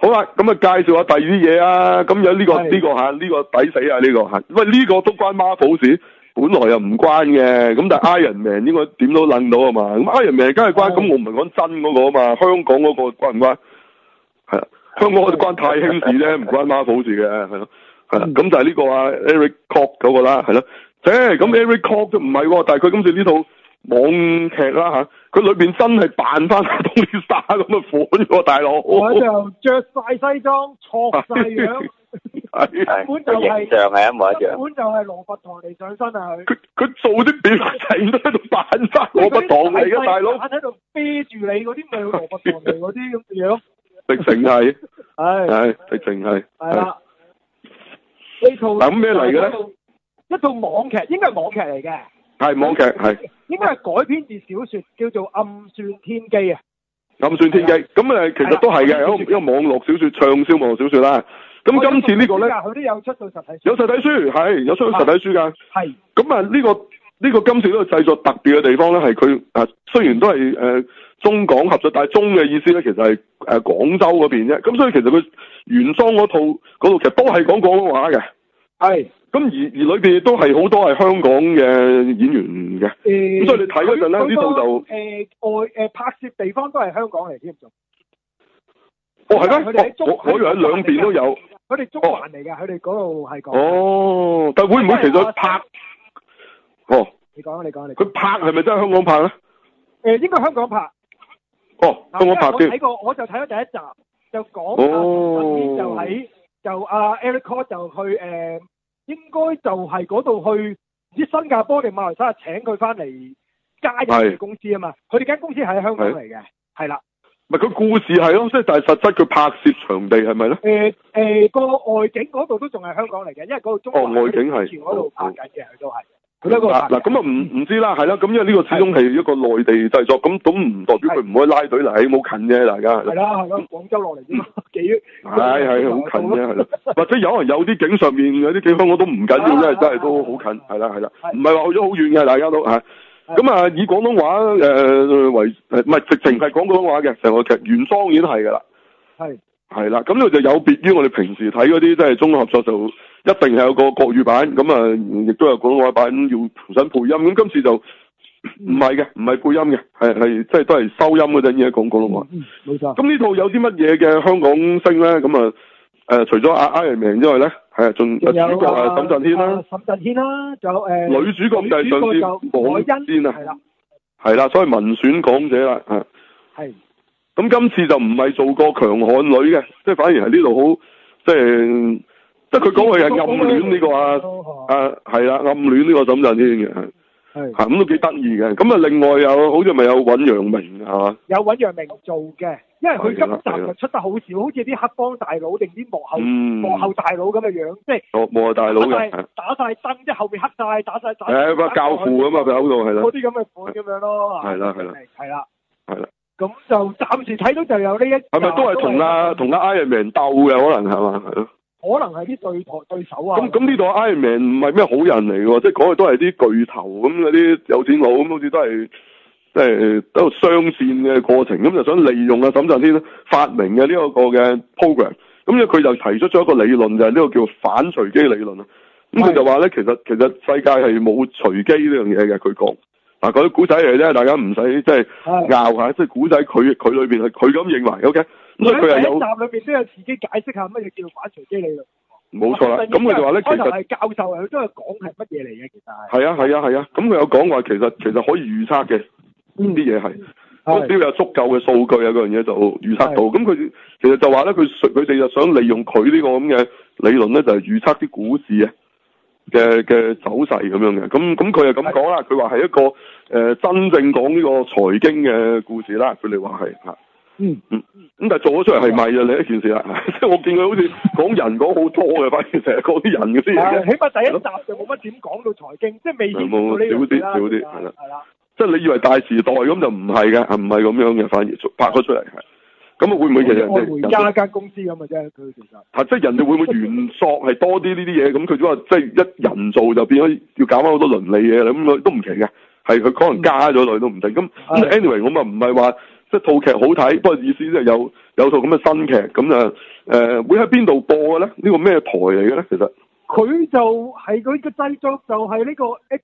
啦，咁啊介紹下第二啲嘢啊，咁有呢個抵死啊呢個吓，喂呢個都關 Marvel 事，本來又唔關嘅，咁但係 Iron Man 應該點都諗到啊嘛，咁 Iron Man 梗係關，咁我唔係講真嗰個啊嘛，香港嗰個關唔關？係啊，香港嗰啲關太興事啫，唔關 Marvel 事嘅，係咯，係啦，咁就係呢個啊 Eric Kwok 嗰個啦，係咯，咁 Eric Kwok 都唔係喎，但係佢今次呢套網劇啦吓，佢裏邊真係扮翻 Tony Stark 咁嘅款喎，大佬。 我就着晒西裝，錯晒樣，根本就係形象係一模一樣。 根本就係羅拔唐嚟上身啊佢。 佢做啲表情都喺度扮翻羅拔唐嚟嘅大佬。 喺度啤住你嗰啲咪羅拔唐嚟嗰啲咁嘅樣。 直情係。 係。 直情係。 係啦。呢套咁咩嚟嘅咧？ 一套網劇，應該係網劇嚟嘅。 係網劇係。 應該係改編自小說，叫做《暗算天機》啊。暗算天機，咁其實都係嘅，一個網絡小說，暢銷網絡小說啦。咁今次呢個咧， 佢都有出到實體書。 有實體書，係有出到實體書㗎。 係。咁啊，呢個今次呢個製作特別嘅地方咧，係佢雖然都係中港合作，但係中嘅意思咧，其實係廣州嗰邊啫。咁所以其實佢原裝嗰套其實都係講廣東話嘅。係。咁而裏邊亦都係好多係香港嘅演員嘅，咁所以你睇嗰陣咧，呢度就拍攝地方都係香港嚟添， 哦係咩？我以為喺兩邊都有。 佢哋中環嚟嘅，佢哋嗰度係講。 哦，但會唔會其實拍？哦。 你講。 佢拍係咪真係香港拍咧？ 應該香港拍。 哦，香港拍添。 我就睇咗第一集，就講就阿 Eric Kwok 就去應該就係嗰度去唔知新加坡定馬來西亞請佢翻嚟加入佢公司啊嘛，佢哋間公司係喺香港嚟嘅，係啦。 唔係佢故事係咯，即係但係實質佢拍攝場地係咪咧？ 個外景嗰度都仲係香港嚟嘅，因為嗰度中環外景係嗰度拍緊嘅，佢都係。 嗱咁啊唔知啦，係啦，咁因為呢個始終係一個內地製作，咁唔代表佢唔可以拉隊嚟，冇近啫，大家係啦，廣州落嚟啫嘛， 係好近啫，係咯，或者有可能有啲景上面有啲景香港都唔緊要，因為真係都好近，係啦，唔係話去咗好遠嘅，大家都嚇。咁啊，以廣東話為唔係直情係講廣東話嘅成個劇原裝已經係㗎啦。係啦，咁呢個就有別於我哋平時睇嗰啲，即係中合作就一定係有個國語版，咁啊亦都有廣東話版要重新配音。咁今次就唔係嘅，唔係配音嘅，係即係都係收音嗰陣嘢講廣東話。 冇錯。 咁呢套有啲乜嘢嘅香港星咧？咁除咗阿 Iron Man 之外咧，仲有主角係沈震軒啦。沈震軒啦，仲有女主角就係上次黃先啊，係啦，所謂民選港姐啦，係。咁今次就唔係做過強悍女嘅，即係反而係呢度好，即係佢講佢係暗戀呢個係啦，暗戀呢個沈震軒嘅，係咁都幾得意嘅。咁啊，另外好似咪有尹陽明係嘛？有尹陽明做嘅，因為佢今集就出得好少，好似啲黑幫大佬定啲幕後大佬咁嘅樣，即係幕後大佬嘅，打晒燈，即係後面黑晒，打晒個教父咁嘛，佢喺度係啦，嗰啲咁嘅款咁樣咯，係啦，咁就暫時睇到就有呢一，係咪都係同阿 Iron Man 鬥嘅可能係嘛？係咯，可能係啲對手啊。咁呢度 Iron Man 唔係咩好人嚟嘅，即係講嘅都係啲巨頭咁嗰啲有錢佬咁，好似都係即係喺度雙線嘅過程，咁就想利用沈震軒發明嘅呢一個嘅 program。咁咧佢就提出咗一個理論，就係呢個叫反隨機理論啊。咁佢就話咧，其實世界係冇隨機呢樣嘢嘅，佢講。嗱，嗰啲古仔嚟啫，大家唔使即係拗下，即係古仔佢裏邊係佢咁認為 ，OK。咁所以佢係有。第一集裏邊都有自己解釋下乜嘢叫反隨機理論。冇錯啦，咁佢就話咧，其實係教授佢都係講係乜嘢嚟嘅，其實係。係啊，咁佢有講話，其實可以預測嘅，啲嘢係，只要有足夠嘅數據啊，嗰樣嘢就預測到。咁佢其實就話咧，佢哋就想利用佢呢個咁嘅理論咧，就係預測啲股市啊嘅走勢咁樣嘅，咁佢就咁講啦。佢話係一個真正講呢個財經嘅故事啦。佢哋話係嚇，咁但係做咗出嚟係咪啊？另一件事啦，即係我見佢好似講人講好多嘅，反而成日講啲人嘅啲嘢。起碼第一集就冇乜點講到財經，即係未見到呢樣少啲係啦。即係你以為大時代咁就唔係嘅，唔係咁樣嘅，反而拍咗出嚟係。咁啊，會唔會其實人哋回家間公司咁嘅啫？佢其實即係人哋會唔會原作係多啲呢啲嘢？咁佢都話即係一人做就變咗要搞翻好多倫理嘢啦。咁都唔奇嘅，係佢可能加咗落去都唔定。咁 anyway，我咪唔係話即係套劇好睇，不過意思即係有有套咁嘅新劇，咁啊會喺邊度播嘅咧？呢個咩台嚟嘅咧？其實佢就係佢嘅製作就係呢個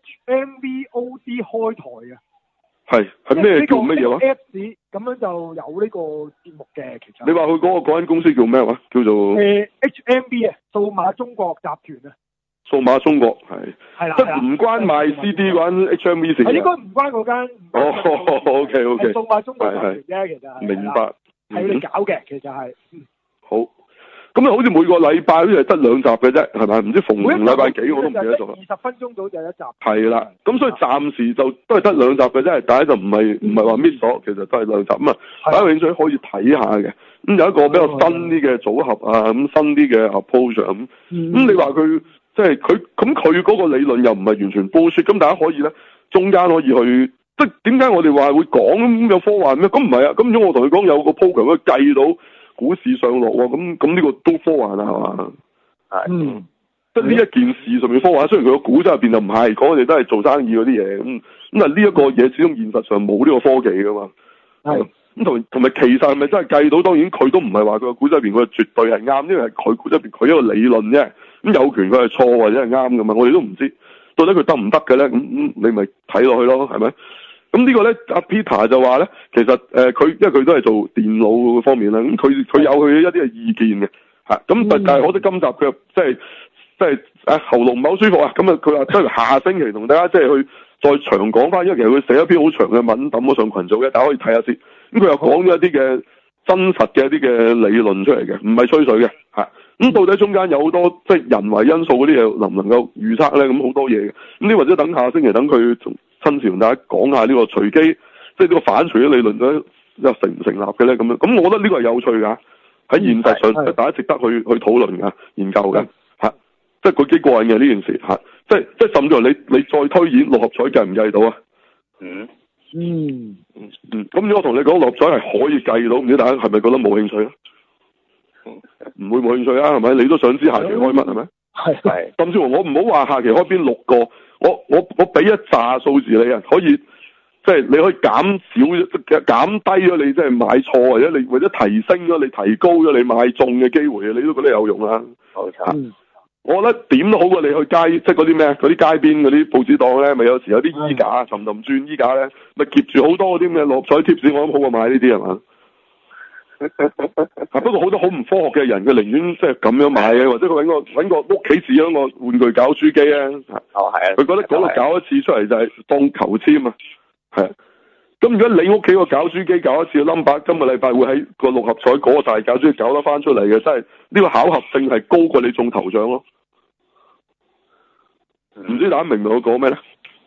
HMVOD 開台啊。 係咩叫乜嘢話？ Apps 咁樣就有呢個節目嘅，其實。 你話佢嗰間公司叫咩話？叫做 HMV 啊，數碼中國集團啊。 數碼中國係啦，即係唔關賣 CD 嗰間 HMV 事。 應該唔關嗰間。 OK。 係數碼中國集團啫，其實係。 明白。 係你搞嘅，其實係。 好。咁啊，好似每個禮拜好似係得2集嘅啫，係咪？唔知逢禮拜幾我都唔記得咗啦。20分鐘到就一集。係啦，咁所以暫時就都係得2集嘅啫，大家就唔係話 miss 咗，其實都係2集咁啊。大家有興趣可以睇下嘅。咁有一個比較新啲嘅組合啊，咁新啲嘅 approach 咁。咁你話佢即係佢嗰個理論又唔係完全 bullshit，咁大家可以咧中間可以去，即係點解我哋話會講咁有科幻咩？咁唔係啊，咁如果我同佢講有個 program 可以計到股市上落喎，咁呢個都科幻啊，係嘛？係。即係呢一件事上面科幻，雖然佢個股質入邊就唔係講我哋都係做生意嗰啲嘢，咁啊呢一個嘢始終現實上冇呢個科技噶嘛。係。咁同埋其實係咪真係計到？當然佢都唔係話佢個股質入邊佢絕對係啱，因為係佢股質入邊佢一個理論啫。咁有權佢係錯或者係啱噶嘛？我哋都唔知到底佢得唔得嘅咧。咁你咪睇落去咯，係咪？咁呢個咧，阿 Peter 就話咧，其實佢因為佢都係做電腦方面啦，咁佢有佢一啲嘅意見嘅嚇。咁但係可惜今集佢即係喉嚨唔係好舒服啊。咁啊佢話不如下星期同大家即係去再長講翻，因為其實佢寫一篇好長嘅文抌咗上群組嘅，大家可以睇下先。咁佢又講咗一啲嘅真實嘅一啲嘅理論出嚟嘅，唔係吹水嘅嚇。咁到底中間有好多即係人為因素嗰啲嘢能唔能夠預測咧？咁好多嘢嘅。咁呢或者等下星期等佢親自同大家講下呢個隨機，即係呢個反隨機理論咧又成唔成立嘅咧？咁樣咁，我覺得呢個係有趣㗎。喺現實上，大家值得去討論㗎、研究㗎嚇。即係佢幾過癮嘅呢件事嚇。即係甚至乎你再推演六合彩計唔計到啊？咁如果我同你講六合彩係可以計到，唔知大家係咪覺得冇興趣啊？唔會冇興趣啊？係咪？你都想知下期開乜係咪？係。甚至乎我唔好話下期開邊6個，我俾一紮數字你啊，可以即係你可以減低咗你即係買錯，或者提升咗你提高咗你買中嘅機會啊，你都覺得有用啦。冇錯。我覺得點都好過你去街，即係嗰啲咩嗰啲街邊嗰啲報紙檔咧，咪有時有啲衣架沉轉衣架咧，咪夾住好多嗰啲咩六合彩貼士，我諗好過買呢啲係嘛？不過好多好唔科學嘅人，佢寧願即係咁樣買嘅，或者佢揾個屋企試咗個玩具攪珠機啊。係啊。佢覺得嗰度搞一次出嚟就係當求籤啊。係。咁如果你屋企個攪珠機搞一次嘅 number，今個禮拜會喺個六合彩嗰個大攪珠機搞得翻出嚟嘅，真係呢個巧合性係高過你中頭獎咯。唔知大家明唔明我講咩咧？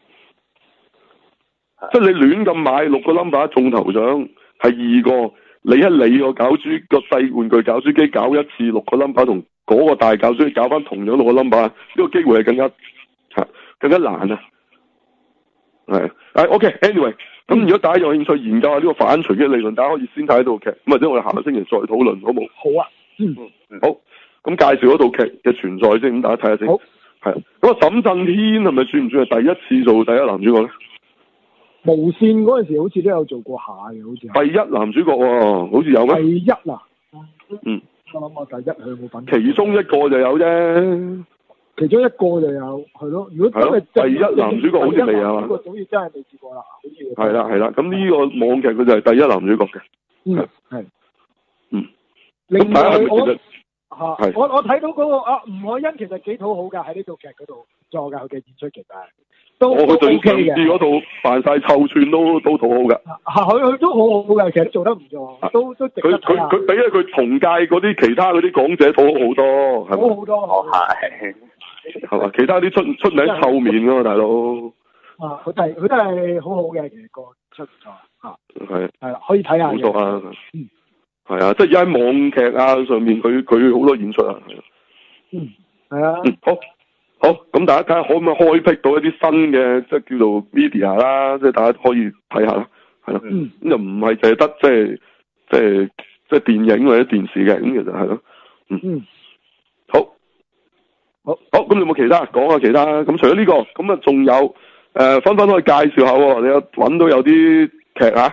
即係你亂咁買6個 number 中頭獎係2個。你個攪珠個細玩具攪珠機搞一次6個 number，同嗰個大攪珠機搞翻同樣6個 number，呢個機會係更加難啊。係，OK，anyway，咁如果大家有興趣研究下呢個反隨機理論，大家可以先睇套劇，咁或者我哋下個星期再討論，好冇？好啊。好。咁介紹嗰套劇嘅存在先，咁大家睇下先。好。係。咁啊，沈震軒係咪算唔算係第一次做第一男主角咧？ 無線嗰陣時好似都有做過下嘅，好似第一男主角喎，好似有咩？第一啊， 我諗我第一佢冇份。 其中一個就有啫， 其中一個就有，係咯。如果真係第一男主角好似未啊嘛？ 呢個好似真係未試過啦，好似。 係啦，咁呢個網劇佢就係第一男主角嘅。係。 另外我睇到嗰個吳海欣其實幾討好㗎，喺呢套劇嗰度做㗎，佢嘅演出其實係。佢最上次嗰套扮晒臭串都討好㗎。佢都好好㗎，其實做得唔錯，都值得睇下。佢比起佢同屆嗰啲其他嗰啲港姐討好好多，係咪？好多。係嘛？其他啲出名臭面㗎嘛，大佬。佢都係好好嘅，其實個出錯係啦，可以睇下。冇錯啊。係啊，即係而家喺網劇啊上面，佢好多演出啊。係啊。好，咁大家睇下可唔可以開闢到一啲新嘅，即係叫做 media 啦，即係大家可以睇下啦，係咯。咁就唔係淨係得即係電影或者電視嘅，咁其實係咯。好，咁你有冇其他講下其他？咁除咗呢個，咁啊仲有紛紛可以介紹下喎。你有揾到有啲劇啊？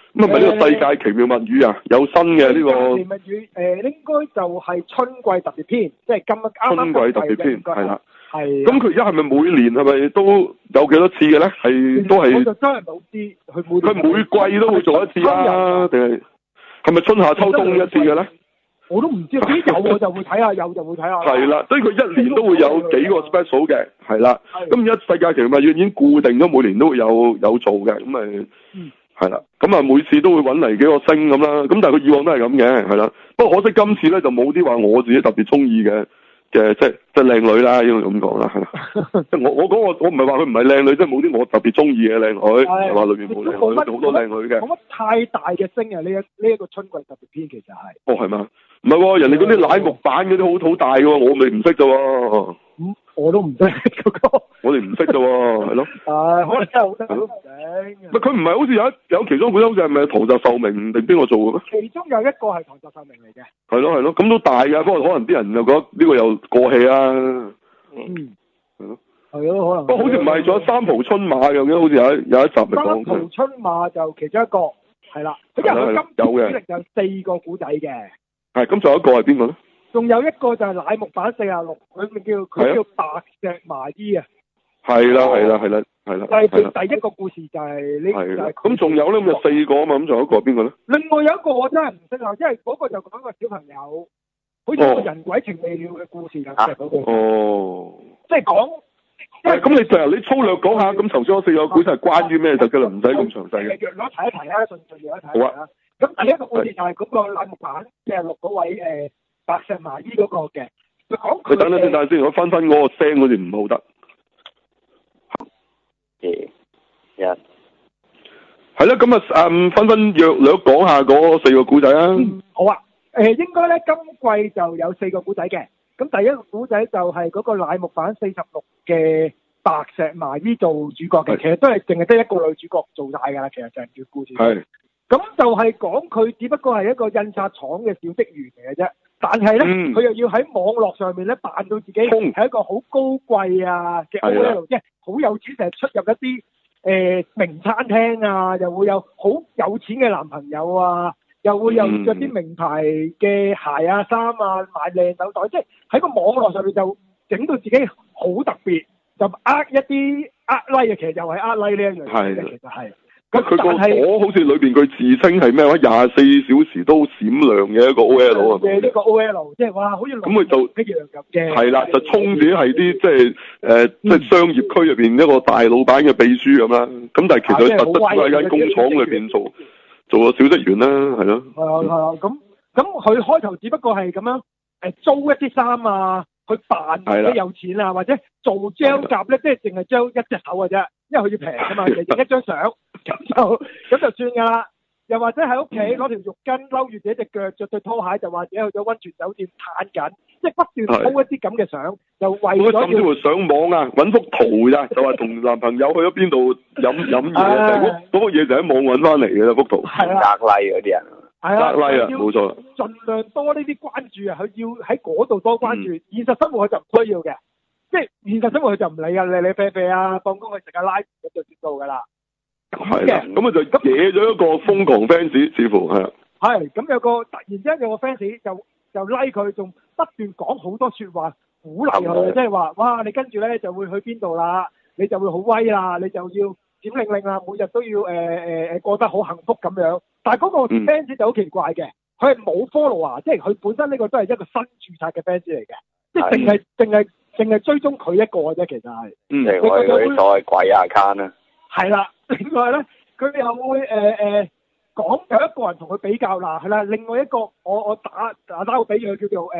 咁係咪呢個世界奇妙物語啊？有新嘅呢個奇妙物語應該就係春季特別篇，即係今啱春季特別篇係啦。 係。 咁佢而家係咪每年係咪都有幾多次嘅咧？係都係。 我就真係冇知佢每季都會做一次啊？定係咪春夏秋冬一次嘅咧？ 我都唔知，有我就會睇下，有就會睇下。 係啦，所以佢一年都會有幾個 special 嘅，係啦。咁而家世界奇妙物語已經固定咗每年都會有做嘅，咁咪係啦。咁啊每次都會揾嚟幾個星咁啦。咁但係佢以往都係咁嘅，係啦。不過可惜今次咧就冇啲話我自己特別中意嘅即係靚女啦，應該咁講啦，係啦。即係我唔係話佢唔係靚女，即係冇啲我特別中意嘅靚女，係話裏面冇靚女，好多靚女嘅。 冇乜太大嘅星啊！呢一個春季特別篇其實係。 哦，係嘛？唔係喎，人哋嗰啲奶木板嗰啲好大嘅喎，我哋唔識啫喎。 我都唔識嗰個。我哋唔識啫喎，係咯。 可能真係好得都唔定。 佢唔係好似有其中一個好似係咪唐澤壽明定邊個做嘅咩？ 其中有一個係唐澤壽明嚟嘅。 係咯，咁都大嘅，不過可能啲人又覺得呢個又過氣啊。係咯。係咯，可能。不過好似唔係，仲有三浦春馬嘅，好似有一集咪講。三浦春馬就其中一個，係啦。因為佢今次主力有4個古仔嘅。係， 咁仲有一個係邊個咧？ 仲有一個就係乃木坂46，佢叫白石麻衣啊。 係啦。 係佢第一個故事就係呢。係啦。 咁仲有咧，咁就4個啊嘛，咁仲有一個係邊個咧？ 另外有一個我真係唔識啊，因為嗰個就講個小朋友，好似一個人鬼情未了嘅故事咁嘅嗰個。哦。即係講。 咁你粗略講下，咁頭先嗰4個故事係關於咩就㗎啦，唔使咁詳細嘅。 約攞睇一睇啦，順序約一睇。好啊。咁第一個故事就係嗰個乃木坂46嗰位白石麻衣嗰個嘅，佢講佢。 等等先，我分嗰個聲好似唔好得。係啦，咁分約略講下嗰4個古仔啊。 好啊，應該咧今季就有4個古仔嘅，咁第一個古仔就係嗰個乃木坂46嘅白石麻衣做主角嘅，其實都係淨係得一個女主角做晒㗎啦，其實成段故事。係。咁就係講佢只不過係一個印刷廠嘅小職員嚟嘅啫，但係咧佢又要喺網絡上面咧扮到自己係一個好高貴啊嘅 OL，即係好有錢，成日出入一啲名餐廳啊，又會有好有錢嘅男朋友啊，又會有着啲名牌嘅鞋啊、衫啊，買靚手袋，即係喺個網絡上面就整到自己好特別，就一啲like 啊，其實又係like 呢一樣嘢嘅，其實係。佢個朵好似裏邊佢自稱係咩話24小時都閃亮嘅一個 OL 啊！ 嘅呢個 OL 即係話好似咁佢就一樣咁嘅。 係啦，就充自己係啲即係商業區入邊一個大老闆嘅秘書咁啦。咁但係其實佢實質喺間工廠裏邊做個小職員啦，係咯。係啊， 咁佢開頭只不過係咁樣租一啲衫啊，去扮自己有錢啊，或者做 gel 甲咧，即係淨係 gel 一隻手嘅啫。因為佢要平㗎嘛，其實影一張相咁就算㗎啦。又或者喺屋企攞條浴巾摟住自己隻腳，着對拖鞋，就或者去咗溫泉酒店攤緊，即係不斷 po 一啲咁嘅相，就為咗甚至乎上網啊，揾幅圖咋，就話同男朋友去咗邊度飲嘢，嗰個嘢就喺網揾翻嚟嘅啦，幅圖。 係啦。 格拉嗰啲人。 係啊。 格拉啊，冇錯。 盡量多呢啲關注啊，佢要喺嗰度多關注，現實生活佢就唔需要嘅。即係現實生活佢就唔理㗎，你啡啡啊，放工去食下拉麵咁就知道㗎啦。 咁嘅，咁啊就惹咗一個瘋狂 fans，似乎係。係， 咁有個突然之間有個 fans 就拉佢，仲不斷講好多説話鼓勵佢，即係話哇你跟住咧就會去邊度啦，你就會好威啦，你就要點令令啦，每日都要過得好幸福咁樣。但係嗰個 fans 就好奇怪嘅，佢係冇 follow 啊，即係佢本身呢個都係一個新註冊嘅 fans 嚟嘅，即係淨係追蹤佢一個嘅啫，其實係。 我哋所謂鬼 account 啊。係啦，另外咧，佢又會講有一個人同佢比較啦，係啦，另外一個我打個比喻叫做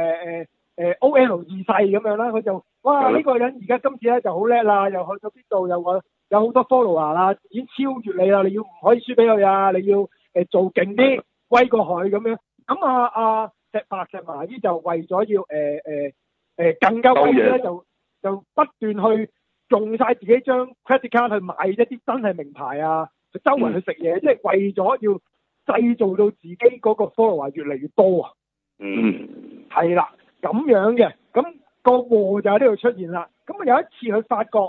OL 二世咁樣啦，佢就哇呢個人而家今次咧就好叻啦，又去到邊度又有好多 follower 啦，已經超越你啦，你要唔可以輸俾佢啊，你要做勁啲，威過佢咁樣。咁白石麻衣就為咗要更加威咧，就不斷去用晒自己張 credit card 去買一啲真係名牌啊，去周圍去食嘢，即係為咗要製造到自己嗰個 follower 越嚟越多啊。係啦，咁樣嘅，咁個禍就喺呢度出現啦。咁有一次佢發覺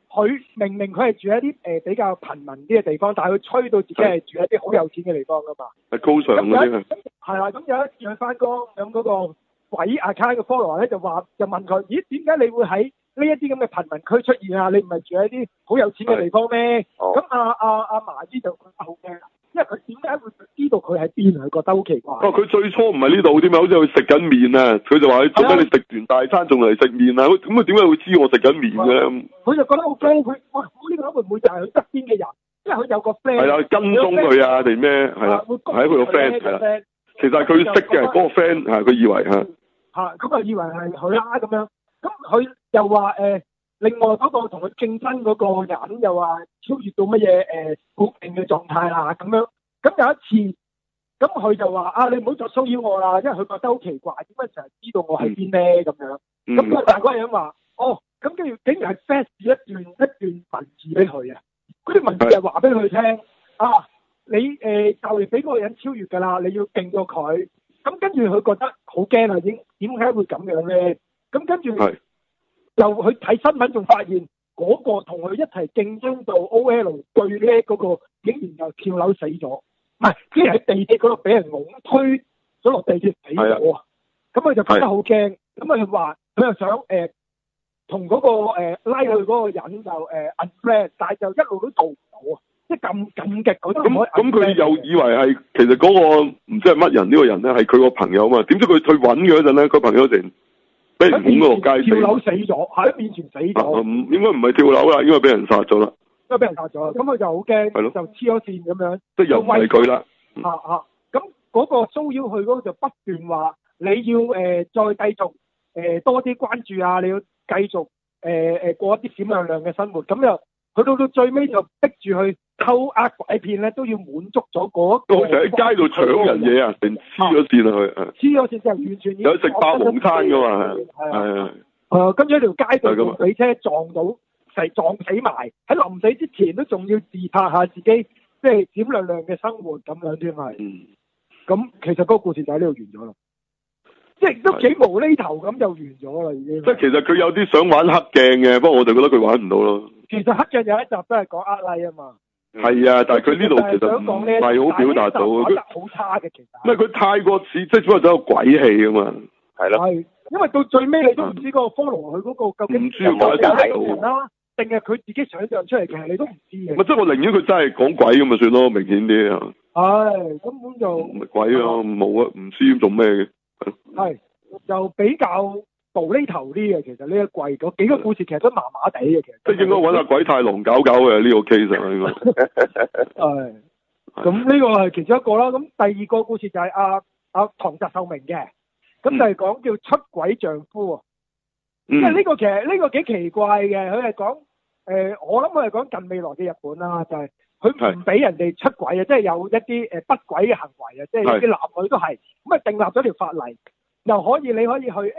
佢明明佢係住喺啲比較貧民啲嘅地方，但係佢吹到自己係住喺啲好有錢嘅地方噶嘛。 係高尚嗰啲啊。 係啦，咁有一次佢翻工，咁嗰個鬼 account 嘅 follower 咧就問佢：咦，點解你會喺呢一啲咁嘅貧民區出現啊？你唔係住喺啲好有錢嘅地方咩？咁阿麻姨就覺得好驚。因為佢點解會知道佢喺邊？佢覺得好奇怪。佢最初唔係呢度添啊，好似佢食緊麵啊，佢就話：做乜你食完大餐仲嚟食麵啊？咁佢點解會知我食緊麵嘅？佢就覺得好驚，佢哇！呢個會唔會就係佢側邊嘅人？因為佢有個 friend。係啦， 跟蹤佢啊定咩？係啦，係佢個 friend 係啦。其實係佢識嘅嗰個 friend 係，佢以為嚇。 咁啊以為係佢啦咁樣。咁佢又話另外嗰個同佢競爭嗰個人又話超越到乜嘢固定嘅狀態啦咁樣，咁有一次，咁佢就話你唔好再騷擾我啦，因為佢覺得好奇怪，點解成日知道我喺邊咧咁樣？咁個大嗰個人話：咁跟住竟然係 flash 一段文字俾佢啊！嗰啲文字係話俾佢聽你就嚟俾嗰個人超越㗎啦，你要勁過佢。咁跟住佢覺得好驚啊！點解會咁樣咧？咁跟住。又去睇新聞，仲發現嗰個同佢一齊競爭到 OL 最叻嗰個，竟然又跳樓死咗，唔係，即係喺地鐵嗰度俾人推咗落地鐵死咗啊！咁佢就覺得好驚，咁佢話佢又想同嗰個拉佢嗰個人就unfriend，但係就一路都做唔到啊！即係咁緊極嗰啲。咁佢又以為係其實嗰個唔知係乜人呢個人咧係佢個朋友啊嘛？點知佢去揾佢嗰陣咧，佢朋友成俾人拱嗰個街跳樓死咗，喺面前死咗。 應該唔係跳樓啦，應該俾人殺咗啦。 因為俾人殺咗，咁佢就好驚，就黐咗線咁樣。 即係又唔係佢啦。 咁嗰個騷擾佢嗰個就不斷話你要再繼續多啲關注啊，你要繼續過一啲閃亮亮嘅生活。咁又佢到最尾就逼住去偷呃拐騙咧，都要滿足咗嗰個。 佢成日喺街度搶人嘢啊，成黐咗線啊佢。 黐咗線就完全有食霸王餐噶嘛？係跟住喺條街度俾車撞到，撞死埋。喺臨死之前都仲要自拍下自己，即係閃亮亮嘅生活咁樣添係。咁其實嗰個故事就喺呢度完咗啦。即係都幾無厘頭咁就完咗啦已經。 即係其實佢有啲想玩黑鏡嘅，不過我就覺得佢玩唔到咯。 其實黑鏡有一集都係講呃拉啊嘛。 係啊，但係佢呢度其實唔係好表達到， 佢好差嘅其實。 唔係佢太過似，即係只係走個鬼戲啊嘛。係咯。 係，因為到最尾你都唔知嗰個 follow 佢嗰個究竟唔知解人啦，定係佢自己想象出嚟嘅，你都唔知嘅。 即係我寧願佢真係講鬼咁咪算咯，明顯啲啊。 係，根本就唔係鬼啊，冇啊，唔知做咩嘅。 係，就比較無厘頭啲嘅，其實呢一季嗰幾個故事其實都麻麻地嘅，其實。即係應該揾阿鬼太郎搞嘅呢個 case 啊，應該。係。咁呢個係其中一個啦，咁第二個故事就係阿唐澤壽明嘅，咁就係講叫出軌丈夫啊。即係呢個其實呢個幾奇怪嘅，佢係講我諗佢係講近未來嘅日本啦，就係佢唔俾人哋出軌啊，即係有一啲不軌嘅行為啊，即係啲男女都係咁啊，訂立咗條法例，又你可以去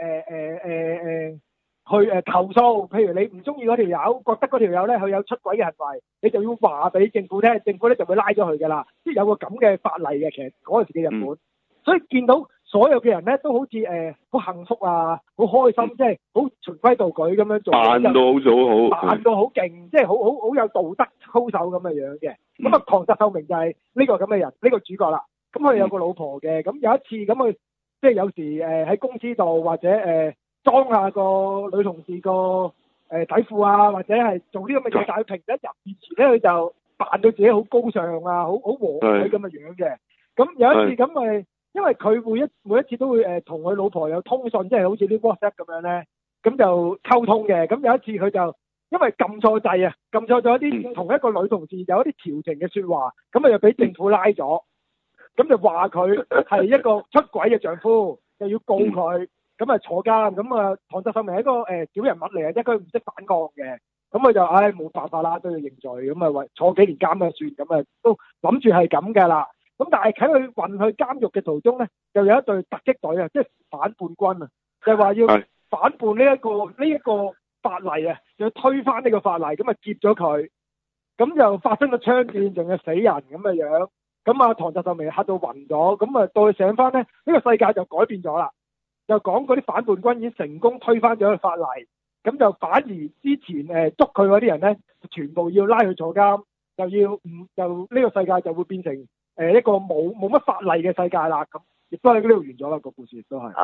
投訴，譬如你唔中意嗰條友，覺得嗰條友咧佢有出軌嘅行為，你就要話俾政府聽，政府咧就會拉咗佢噶啦，即係有個咁嘅法例嘅。其實嗰陣時嘅日本，所以見到所有嘅人咧都好似好幸福啊，好開心，即係好循規蹈矩咁樣做，扮到好早好，扮到好勁，即係好有道德操守咁嘅樣嘅。咁啊，唐澤壽明就係呢個咁嘅人，呢個主角啦。咁佢有個老婆嘅，咁有一次咁佢即係有時喺公司度或者裝下個女同事個底褲啊，或者係做啲咁嘅嘢，但係平時一入面前咧，佢就扮到自己好高尚啊，好和藹咁嘅樣嘅。咁有一次咁咪，因為佢每一次都會同佢老婆有通訊，即係好似啲 WhatsApp 咁樣咧，咁就溝通嘅。咁有一次佢就因為撳錯掣啊，撳錯咗一啲同一個女同事有一啲調情嘅説話，咁啊就俾政府拉咗，咁就話佢係一個出軌嘅丈夫，又要告佢。咁啊坐監，咁啊唐澤壽明係一個小人物嚟嘅，即係佢唔識反抗嘅，咁佢就冇辦法啦，都要認罪，咁啊坐幾年監啊算，咁啊都諗住係咁㗎啦。咁但係喺佢運去監獄嘅途中咧，就有一隊突擊隊啊，即係反叛軍啊，就話要反叛呢一個法例啊，要推翻呢個法例，咁啊劫咗佢，咁就發生咗槍戰，仲有死人咁嘅樣，咁啊唐澤壽明嚇到暈咗，咁啊到佢醒翻咧，呢個世界就改變咗啦。就講嗰啲反叛軍已經成功推翻咗個法例， 咁就反而之前捉佢嗰啲人咧，全部要拉去坐監，就呢個世界就會變成一個冇乜法例嘅世界啦。咁亦都喺呢度完咗啦，個故事亦都係。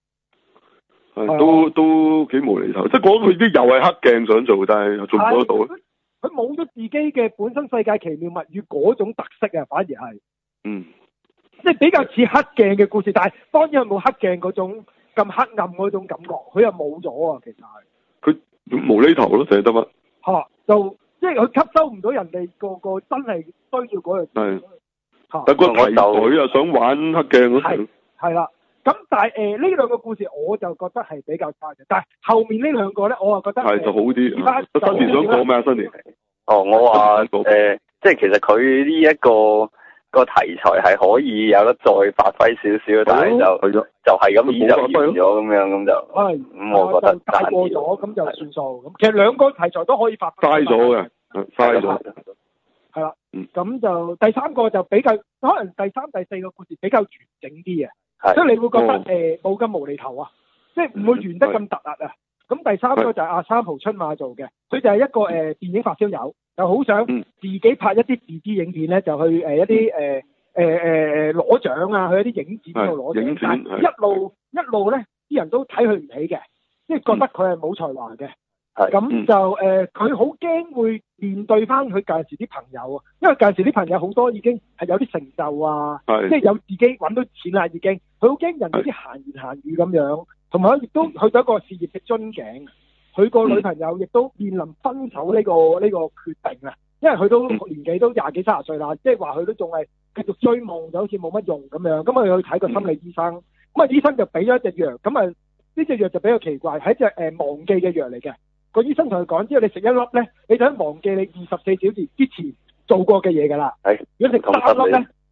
都幾無厘頭，即係講佢啲又係黑鏡想做，但係又做唔到得到。 佢冇咗自己嘅本身世界奇妙物語嗰種特色啊，反而係。即係比較似黑鏡嘅故事，但係當然係冇黑鏡嗰種咁黑暗嗰種感覺，佢又冇咗啊，其實係。佢無厘頭咯，寫得乜？ 就即係佢吸收唔到人哋個真係需要嗰樣嘢。 但個題材又想玩黑鏡咯。 係啦，咁但係呢兩個故事我就覺得係比較差嘅，但係後面呢兩個咧，我就覺得就好啲。新年想講咩啊？新年？ 我話即係其實佢呢一個題材係可以有得再發揮少少，但係就係咁意就完咗咁樣，咁就咁我覺得大過咗，咁就算數。咁其實兩個題材都可以發揮。 嘥咗嘅，嘥咗。 係啦，咁就第三個就比較可能第三、第四個故事比較完整啲嘅，即係你會覺得冇咁無厘頭啊，即係唔會完得咁突兀啊。咁第三個就係阿三浦春馬做嘅，佢就係一個電影發燒友，就好想自己拍一啲自資影片咧，就去一啲攞獎啊，去一啲影展度攞獎，但係一路咧，啲人都睇佢唔起嘅，即係覺得佢係冇才華嘅。咁就佢好驚會面對翻佢近時啲朋友啊，因為近時啲朋友好多已經係有啲成就啊，即係有自己揾到錢啦已經，佢好驚人哋啲閒言閒語咁樣，同埋亦都去到一個事業嘅樽頸，佢個女朋友亦都面臨分手呢個決定啊，因為佢都年紀都20幾30歲啦，即係話佢都仲係繼續追夢，就好似冇乜用咁樣，咁佢去睇個心理醫生，咁啊醫生就俾咗一隻藥，咁啊呢隻藥就比較奇怪，係一隻忘記嘅藥嚟嘅。個醫生同佢講，之後你食一粒咧，你就忘記你24小時之前做過嘅嘢㗎啦。如果食3粒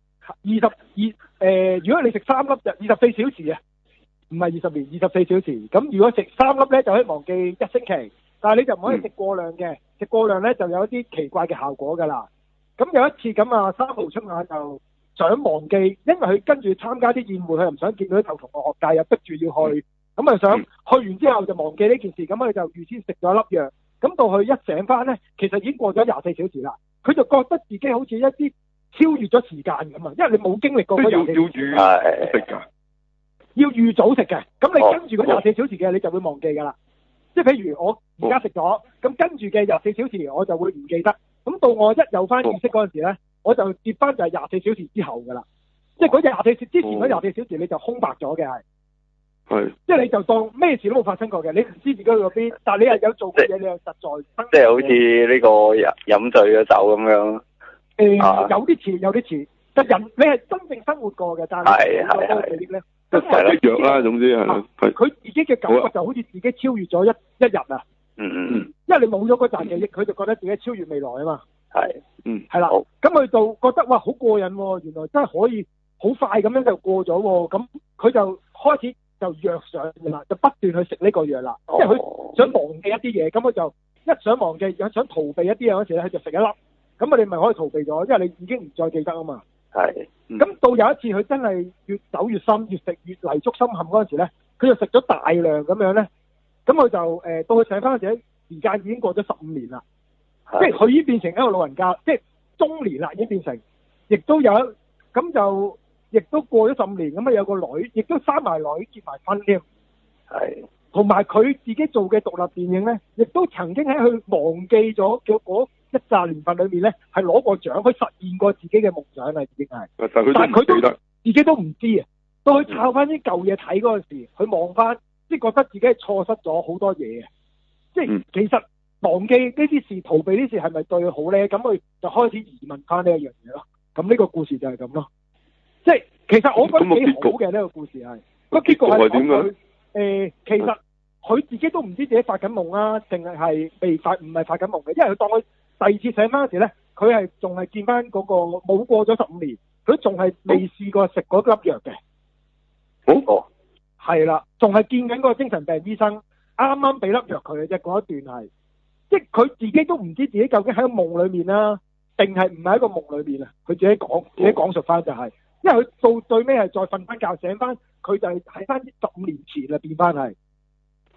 咧，如果你食3粒就24小時啊，唔係20年，24小時。咁如果食3粒咧，就可以忘記1星期，但係你就唔可以食過量嘅，食過量咧就有一啲奇怪嘅效果㗎啦。咁有一次咁啊，三浦春馬就想忘記，因為佢跟住參加啲宴會，佢又唔想見到啲舊同學界，又逼住要去。咁啊想去完之後就忘記呢件事，咁佢就預先食咗一粒藥，咁到佢一醒翻咧，其實已經過咗24小時啦。佢就覺得自己好似一啲超越咗時間咁啊，因為你冇經歷過嗰24小時。要預早食嘅，咁你跟住嗰24小時嘅你就會忘記㗎啦。即係譬如我而家食咗，咁跟住嘅24小時我就會唔記得。咁到我一有翻意識嗰陣時咧，我就接翻就係24小時之後㗎啦。即係嗰24小時之前嗰24小時你就空白咗嘅係。即係你就當咩事都冇發生過嘅，你唔知自己去咗邊，但係你係有做過嘢，你又實在即係好似呢個飲醉咗酒咁樣。 有啲似，但人你係真正生活過嘅，但係嗰個記憶咧， 即係一樣啦，總之係。 佢自己嘅感覺就好似自己超越咗一日啊。因為你冇咗嗰陣記憶，佢就覺得自己超越未來啊嘛。係啦，咁佢就覺得哇好過癮喎，原來真係可以好快咁樣就過咗喎，咁佢就開始。就藥上嘅啦，就不斷去食呢個藥啦，即係佢想忘記一啲嘢，咁佢就一想忘記，想逃避一啲嘢嗰時咧，佢就食一粒，咁你咪可以逃避咗，因為你已經唔再記得啊嘛。咁到有一次佢真係越走越深，越食越泥足深陷嗰陣時咧，佢就食咗大量咁樣咧，咁佢就到佢醒翻嗰時咧，時間已經過咗15年啦，即係佢已經變成一個老人家，即係中年啦，已經變成，亦都有咁就。亦都過咗15年，咁啊有個女，亦都生埋女，結埋婚添。同埋佢自己做嘅獨立電影咧，亦都曾經喺佢忘記咗嘅嗰一紮年份裏面咧，係攞過獎，佢實現過自己嘅夢想啦，已經係。但係佢都自己都唔知啊。到佢抄翻啲舊嘢睇嗰陣時，佢望翻，即係覺得自己係錯失咗好多嘢嘅。即係其實忘記呢啲事、逃避呢啲事係咪對佢好咧？咁佢就開始疑問翻呢一樣嘢咯。咁呢個故事就係咁咯。即係其實我覺得幾好嘅呢個故事係，個結局係點樣？其實佢自己都唔知自己發緊夢啊，定係唔係發緊夢嘅，因為佢當佢第二次醒翻嗰時咧，佢係仲係見翻嗰個冇過咗15年，佢仲係未試過食嗰粒藥嘅。係啦，仲係見緊嗰個精神病醫生，啱啱俾粒藥佢嘅啫，嗰一段係，即係佢自己都唔知自己究竟喺個夢裏面啦，定係唔係喺個夢裏面啊？佢自己講述翻就係。因為佢到最尾係再瞓翻覺醒翻，佢就係喺翻15年前啦變翻係。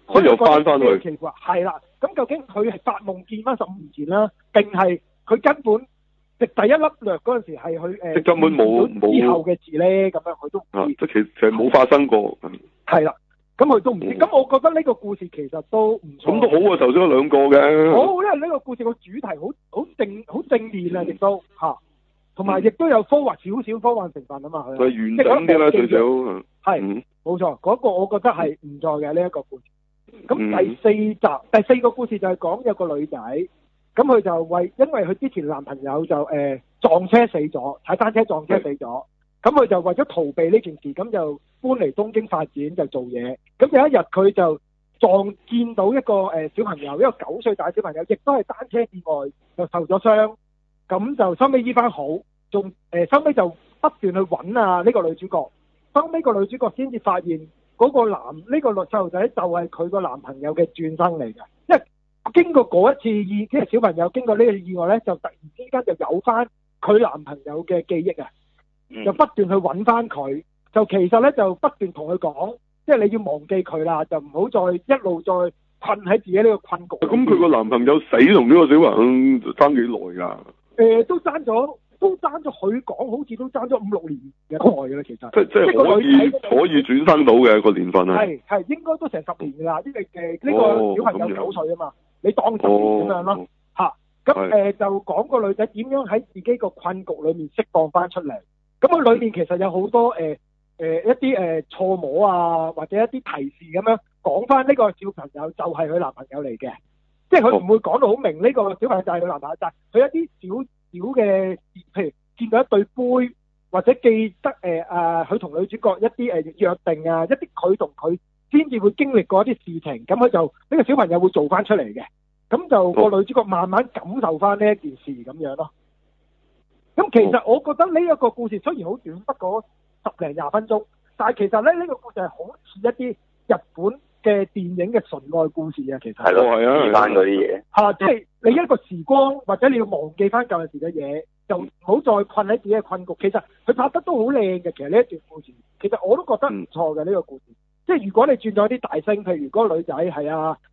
所以又翻去。 奇怪，係啦。咁究竟佢係發夢見翻15年前啦，定係佢根本第一粒掠嗰陣時係佢即根本冇之後嘅事咧？咁樣佢都唔知。 即其實冇發生過。 係啦。咁佢都唔知，咁我覺得呢個故事其實都唔錯。咁都好啊，頭先嗰兩個嘅。 好，因為呢個故事個主題好正面啊，亦都嚇，同埋亦都有科幻少少科幻成分啊嘛，佢。 係完整啲啦，最少。 係，冇錯，嗰個我覺得係唔錯嘅呢一個故事。咁第四個故事就係講有個女仔，咁佢就因為佢之前男朋友就撞車死咗，踩單車撞車死咗。咁佢就為咗逃避呢件事，咁就搬嚟東京發展就做嘢。咁有一日佢就見到一個小朋友，一個9歲大小朋友，亦都係單車意外就受咗傷。咁就收尾醫翻好，仲收尾就不斷去揾呢個女主角。收尾個女主角先至發現嗰個呢個細路仔就係佢個男朋友嘅轉生嚟嘅。因為經過嗰一次即係小朋友經過呢個意外咧，就突然之間就有翻佢男朋友嘅記憶啊！就不斷去揾翻佢，就其實咧就不斷同佢講，即係你要忘記佢啦，就唔好再一路再困喺自己呢個困局。咁佢個男朋友死同呢個小朋友爭幾耐㗎？ 都爭咗，佢講好似都爭咗5-6年嘅耐㗎啦，其實。 即係可以轉生到嘅個年份啊。 係應該都成10年㗎啦，因為呢個小朋友9歲啊嘛，你當10年咁樣咯嚇。咁就講個女仔點樣喺自己個困局裏面釋放翻出嚟。咁佢裏面其實有好多一啲錯摸啊，或者一啲提示咁樣講翻呢個小朋友就係佢男朋友嚟嘅，即係佢唔會講到好明呢個小朋友就係佢男朋友，但係佢一啲小嘅，譬如見到一對杯，或者記得佢同女主角一啲約定啊，一啲佢同佢先至會經歷過一啲事情，咁佢就呢個小朋友會做翻出嚟嘅，咁就個女主角慢慢感受翻呢一件事咁樣咯。咁其實我覺得呢一個故事雖然好短，不過10零20分鐘，但係其實咧呢個故事係好似一啲日本嘅電影嘅純愛故事啊，其實係咯，係啊，翻嗰啲嘢嚇，即係你一個時光或者你要忘記翻舊陣時嘅嘢，就唔好再困喺自己嘅困局。其實佢拍得都好靚嘅，其實呢一段故事，其實我都覺得唔錯嘅呢個故事。即係如果你轉咗啲大星，譬如嗰個女仔係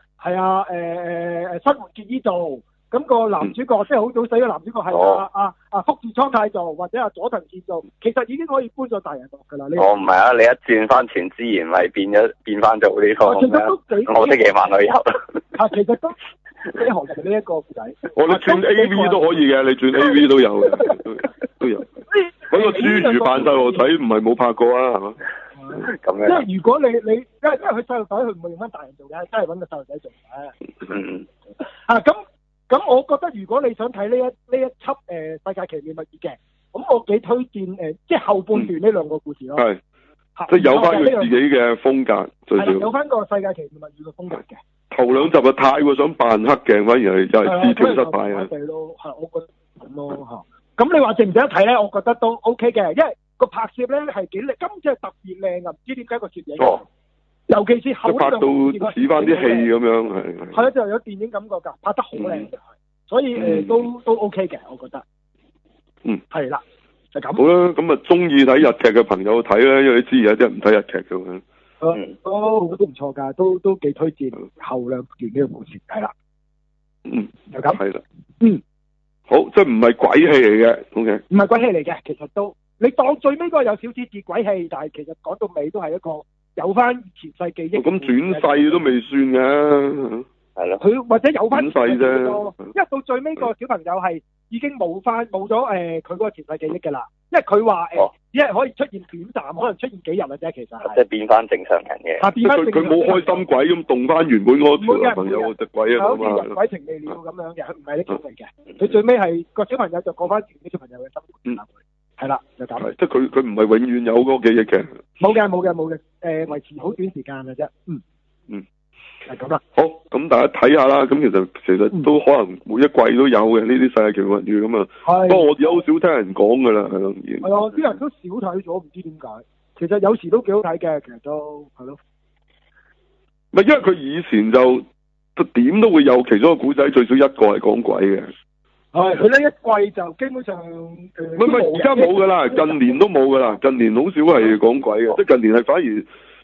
新垣結衣做。咁個男主角即係好早死嘅男主角係福士蒼太做，或者佐藤健做，其實已經可以搬咗大人幕㗎啦。 唔係啊，你一轉翻全智賢咪變翻做呢個其實都幾我的夜晚旅遊。 其實都幾行嘅呢一個仔。 我哋轉 A.V. 都可以嘅，你轉 A.V. 都有嘅，都有。嗰個侏儒扮細路仔唔係冇拍過啊，係嘛？ 咁樣。 即係如果你因為佢細路仔，佢唔會用翻大人做嘅，真係揾個細路仔做嘅。咁我覺得如果你想睇呢一輯世界奇妙物語嘅，咁我幾推薦即係後半段呢兩個故事咯。係， 即係有翻佢自己嘅風格，最少。 有翻個世界奇妙物語嘅風格嘅。 頭2集太過想扮黑鏡，反而係就係視聽失敗啊。 係咯，我覺得咁咯嚇。咁你話值唔值得睇咧？我覺得都 OK 嘅，因為個拍攝咧係幾靚，今次係特別靚啊！唔知點解個攝影。尤其是後拍到似翻啲戲咁樣， 係啊，就有電影感覺㗎，拍得好靚，所以都 OK 嘅，我覺得。係啦，就咁。好啦，咁啊，中意睇日劇嘅朋友睇啦，因為你知而家啲人唔睇日劇㗎嘛。 都唔錯㗎，都幾推薦後兩段呢個故事，係啦。就咁。係啦。 好，即係唔係鬼戲嚟嘅，OK。唔係鬼戲嚟嘅，其實都你當最尾嗰個有少少似鬼戲，但係其實講到尾都係一個。有翻前世記憶， 咁轉世都未算嘅， 係咯。 佢或者有翻轉世啫， 因為到最尾個小朋友係已經冇咗佢嗰個前世記憶嘅啦。因為佢話只係可以出現短暫，可能出現幾日嘅啫，其實係。 即係變翻正常人嘅。 佢冇開心鬼咁動翻原本嗰個小朋友隻鬼啊嘛。 好似人鬼情未了咁樣嘅，佢唔係呢種嚟嘅。佢最尾係個小朋友就過翻自己小朋友嘅生活。係啦，就咁。 即係佢唔係永遠有嗰個記憶嘅。冇嘅，維持好短時間嘅啫。係咁啦。好， 咁大家睇下啦。咁其實都可能每一季都有嘅呢啲世界奇妙物語咁啊。不過我有好少聽人講㗎啦，係咯。係啊， 啲人都少睇咗，唔知點解。其實有時都幾好睇嘅，其實都係咯。 唔係因為佢以前就點都會有其中一個古仔最少一個係講鬼嘅。 係佢呢一季就基本上唔係而家冇㗎啦，近年都冇㗎啦，近年好少係講鬼嘅，即係近年係反而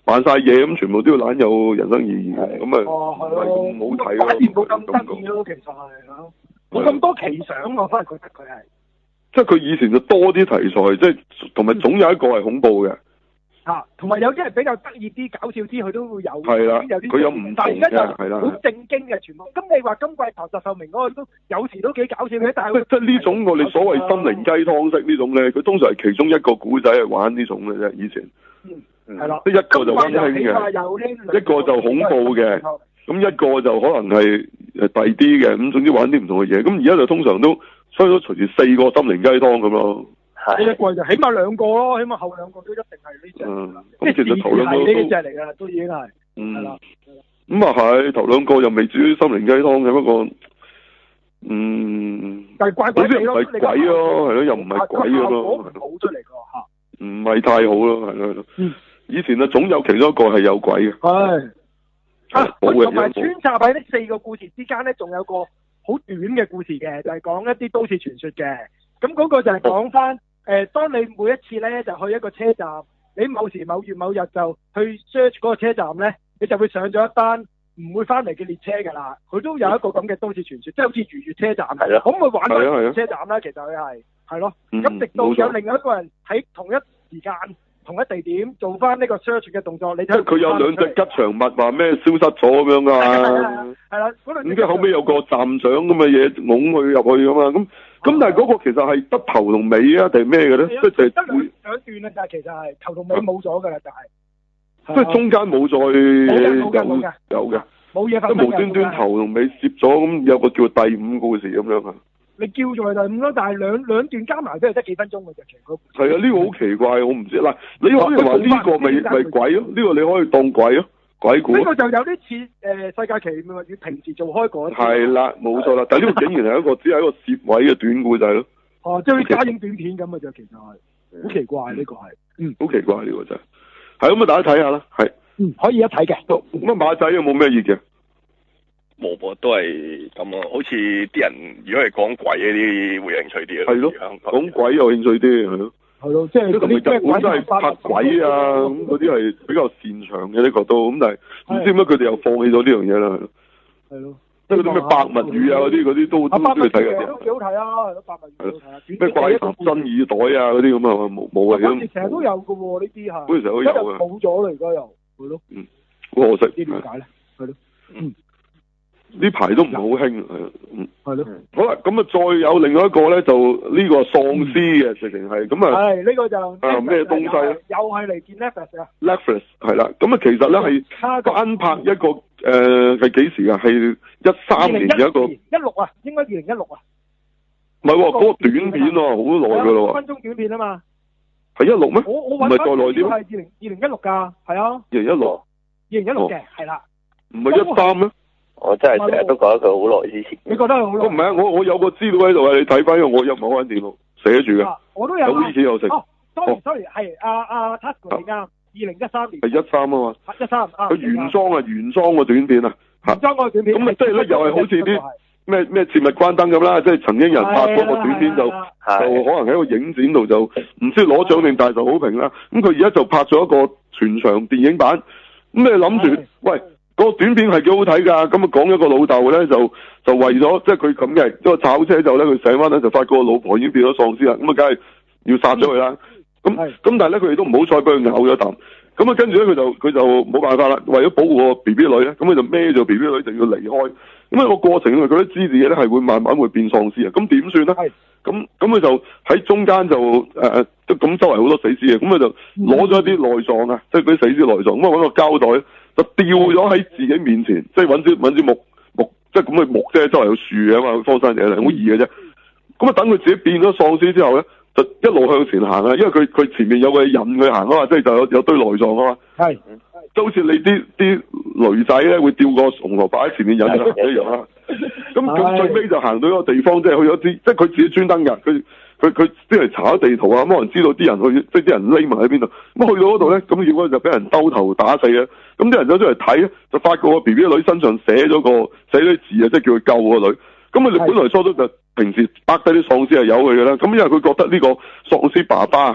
扮晒嘢咁，全部都要懶有人生意義嘅，咁啊唔係咁好睇咯。 反而冇咁得意咯，其實係冇咁多奇想，我反而覺得佢係。 即係佢以前就多啲題材，即係同埋總有一個係恐怖嘅。 同埋有啲係比較得意啲、搞笑啲，佢都會有。 係啦，佢有唔同嘅，係啦， 好正經嘅全部。咁你話今季頭十壽明嗰個都有時都幾搞笑嘅，但係即係呢種我哋所謂心靈雞湯式呢種咧，佢通常係其中一個古仔係玩呢種嘅啫，以前。 係啦。 即係一個就溫馨嘅，一個就恐怖嘅，咁一個就可能係第啲嘅，咁總之玩啲唔同嘅嘢。咁而家就通常都所以都隨住4個心靈雞湯咁咯。 呢一季就起碼2個咯，起碼後2個都一定係呢隻。 咁其實頭2個都呢隻嚟㗎，都已經係。係啦。 咁啊係，頭2個又未至於心靈雞湯嘅，不過但係怪鬼哋咯， 唔係鬼咯，係咯，又唔係鬼咁咯。 冇出嚟㗎唔係太好咯，係咯。以前啊，總有其中一個係有鬼嘅。 係。同埋穿插喺呢4個故事之間咧，仲有個好短嘅故事嘅，就係講一啲都市傳說嘅。咁嗰個就係講翻。當你每一次咧就去一個車站，你某時某月某日就去 search 嗰個車站咧，你就會上咗一班唔會翻嚟嘅列車㗎啦。佢都有一個咁嘅都市傳說，即係好似如月車站。係咯。可唔可以玩翻如月車站啦？其實佢係咯。咁直到有另外一個人喺同一時間、同一地點做翻呢個 search 嘅動作，你睇。佢有2隻吉祥物話咩消失咗咁樣㗎。係啦。咁即係後尾有個站長咁嘅嘢㧬佢入去㗎嘛。咁但係嗰個其實係得頭同尾啊，定係咩嘅咧？即係得兩段啊，但係其實係頭同尾冇咗㗎啦，就係。即係中間冇再有嘅。冇嘢發生。即係無端端頭同尾攝咗，咁有個叫第5故事咁樣啊。你叫做係第5咯，但係兩段加埋都係得幾分鐘嘅啫，其實。係啊，呢個好奇怪，我唔知嗱，你可以話呢個咪鬼咯？呢個你可以當鬼咯。鬼故呢個就有啲似世界奇妙物語平時做開嗰啲。係啦，冇錯啦，但係呢個竟然係一個只係一個攝位嘅短故仔咯。哦，即係假影短片咁嘅啫，其實係好奇怪呢個係。好奇怪呢個真係。係咁啊，大家睇下啦，係。可以一睇嘅。咁啊，馬仔有冇咩意見？ 冇噃，都係咁啊，好似啲人如果係講鬼嗰啲會有興趣啲啊。係咯，講鬼有興趣啲係咯。係咯，即係嗰啲咩鬼都係拍鬼啊，咁嗰啲係比較擅長嘅呢個都，咁但係唔知點解佢哋又放棄咗呢樣嘢啦。係咯，即係嗰啲咩百物語啊嗰啲都中意睇嘅。都幾好睇啊，係咯，百物語好睇啊。咩怪獸真耳袋啊嗰啲咁啊，冇啊。嗰時成日都有嘅喎呢啲嚇。嗰時成日都有嘅。冇咗啦，而家又係咯。好可惜。點解咧？係咯。呢排都唔係好興，係咯。好啦，咁啊，再有另外一個咧，就呢個喪屍嘅直情係咁啊。係呢個就咩東西咧？又係嚟見 Netflix 啊。Netflix 係啦，咁啊，其實咧係翻拍一個係幾時啊？係13年嘅一個。16啊，應該2016啊。唔係喎，嗰個短片喎，好耐噶啦喎。5分鐘短片啊嘛。係16咩？我唔係再耐啲咩？係2016噶，係啊。2016嘅係啦。唔係13咩？ 我真係成日都覺得佢好耐之前。你覺得佢好耐？唔係啊，我有個資料喺度啊，你睇翻，因為我有某間電腦寫住嘅。我都有。有以前有食。sorry，係阿 Tasuku 你啱，2013年。係13啊嘛。13啊。佢原裝個短片啊。原裝個短片。咁啊，即係咧，又係好似啲咩切勿關燈咁啦，即係曾經人拍過個短片就可能喺個影展度就唔知攞獎定大受好評啦。咁佢而家就拍咗一個全場電影版。咁你諗住，喂？個短片係幾好睇㗎，咁啊講一個老豆咧就為咗即係佢咁嘅，因為炒車之後咧佢醒翻咧就發覺個老婆已經變咗喪屍啦，咁啊梗係要殺咗佢啦。咁但係咧佢哋都唔好彩俾佢咬咗啖，咁啊跟住咧佢就冇辦法啦，為咗保護個 B B 女咧，咁佢就孭住 B B 女就要離開。咁啊個過程佢都知自己咧係會慢慢會變喪屍啊，咁點算咧？咁佢就喺中間就咁周圍好多死屍嘅，咁佢就攞咗一啲內臟啊，即係嗰啲死屍內臟，咁啊揾個膠袋。就掉咗喺自己面前，即係揾支木，即係咁嘅木啫，周圍有樹啊嘛，荒山野嶺好易嘅啫。咁啊，等佢自己變咗喪屍之後咧，就一路向前行啊，因為佢前面有個引佢行啊嘛，即係就有堆內臟啊嘛。係，就好似你啲驢仔咧會吊個紅蘿蔔喺前面引佢行一樣啦。咁佢最尾就行到一個地方，即係去咗啲，即係佢自己專登㗎，佢先嚟查咗地圖啊，冇人知道啲人去，即係啲人匿埋喺邊度。咁去到嗰度咧，咁結果就俾人兜頭打死啊！咁啲人走出嚟睇咧，就發覺個 B B 女身上寫咗啲字啊，即係叫佢救個女。咁佢哋本來初初就平時bắt低啲喪屍係有佢嘅啦。咁因為佢覺得呢個喪屍爸爸好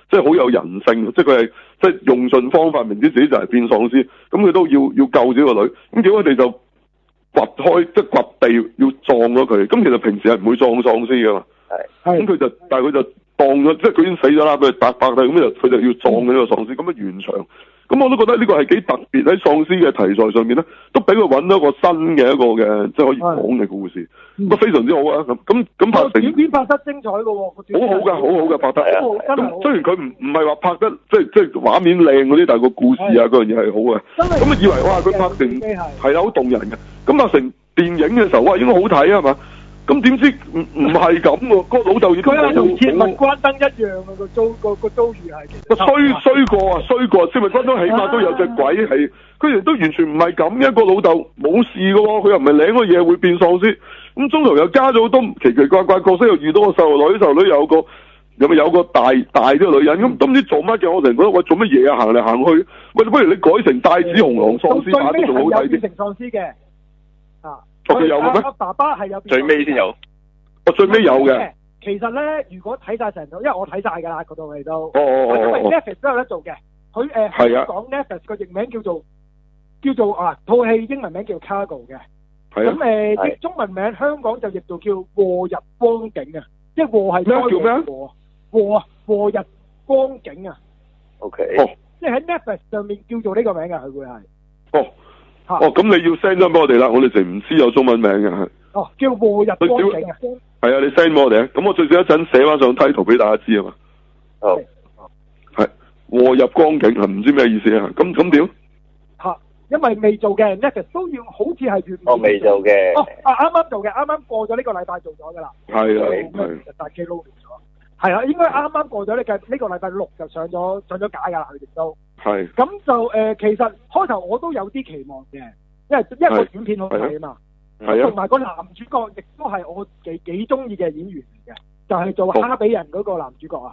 即係好有人性，即係佢係即係用盡方法，明知自己就係變喪屍，咁佢都要救自己個女，咁結果佢哋就掘開即係掘地要撞咗佢，咁其實平時係唔會撞喪屍噶嘛，咁佢就但係佢就當咗，即係佢已經死咗啦，佢白地咁佢就要撞佢呢個喪屍，咁樣完場。咁我都覺得呢個係幾特別，喺喪屍嘅題材上面咧，都俾佢揾到一個新嘅一個嘅即係可以講嘅故事，咁非常之好啊！咁拍成短片拍得精彩嘅喎， 好好嘅拍得。咁雖然佢唔係話拍得即係畫面靚嗰啲，但係個故事啊嗰樣嘢係好嘅。咁啊以為哇佢拍成係啦好動人嘅，咁拍成電影嘅時候哇應該好睇啊嘛。咁點知唔係咁喎？個老豆佢係同切勿關燈一樣啊！個遭遇係衰過，切勿關燈起碼都有隻鬼係，佢哋都完全唔係咁嘅。個老豆冇事嘅喎，佢又唔係領個嘢會變喪屍。咁中途又加咗好多奇奇怪怪角色，又遇到個細路女，細路女有個大啲嘅女人，咁都唔知做乜嘅。我成日覺得喂做乜嘢啊？行嚟行去，喂不如你改成帶子雄狼喪屍版都仲好睇啲。 變成喪屍嘅啊！ 佢有嘅咩？ 爸爸係有最尾先有， 我最尾有嘅。 其實咧，如果睇晒成套，因為我睇晒㗎啦，嗰套戲都。 因為 Netflix 都有得做嘅。佢講 Netflix 個譯名叫做套戲英文名叫 Cargo 嘅。係啊。咁中文名香港就譯做叫禍入光境啊，即係禍係咩叫咩？ 禍入光境啊。 OK。 即係喺 Netflix 上面叫做呢個名㗎，佢會係。 咁你要 send 咗俾我哋啦，我哋淨唔知有中文名嘅係。 叫禍入光境啊。 係啊，你 send 俾我哋啊，咁我最少一陣寫翻上 title 俾大家知啊嘛。係禍入光境啊，唔知咩意思啊？咁點？ 因為未做嘅 Netflix 都要好似係月尾。 未做嘅。 啱啱做嘅，啱啱過咗呢個禮拜做咗㗎啦。 係啊。 大 K 撈係啊，應該啱啱過咗呢個禮拜6就上咗架㗎啦，佢哋都。係。咁就其實開頭我都有啲期望嘅，因為個短片好睇啊嘛。係啊。同埋個男主角亦都係我幾中意嘅演員嚟嘅，就係做哈比人嗰個男主角啊。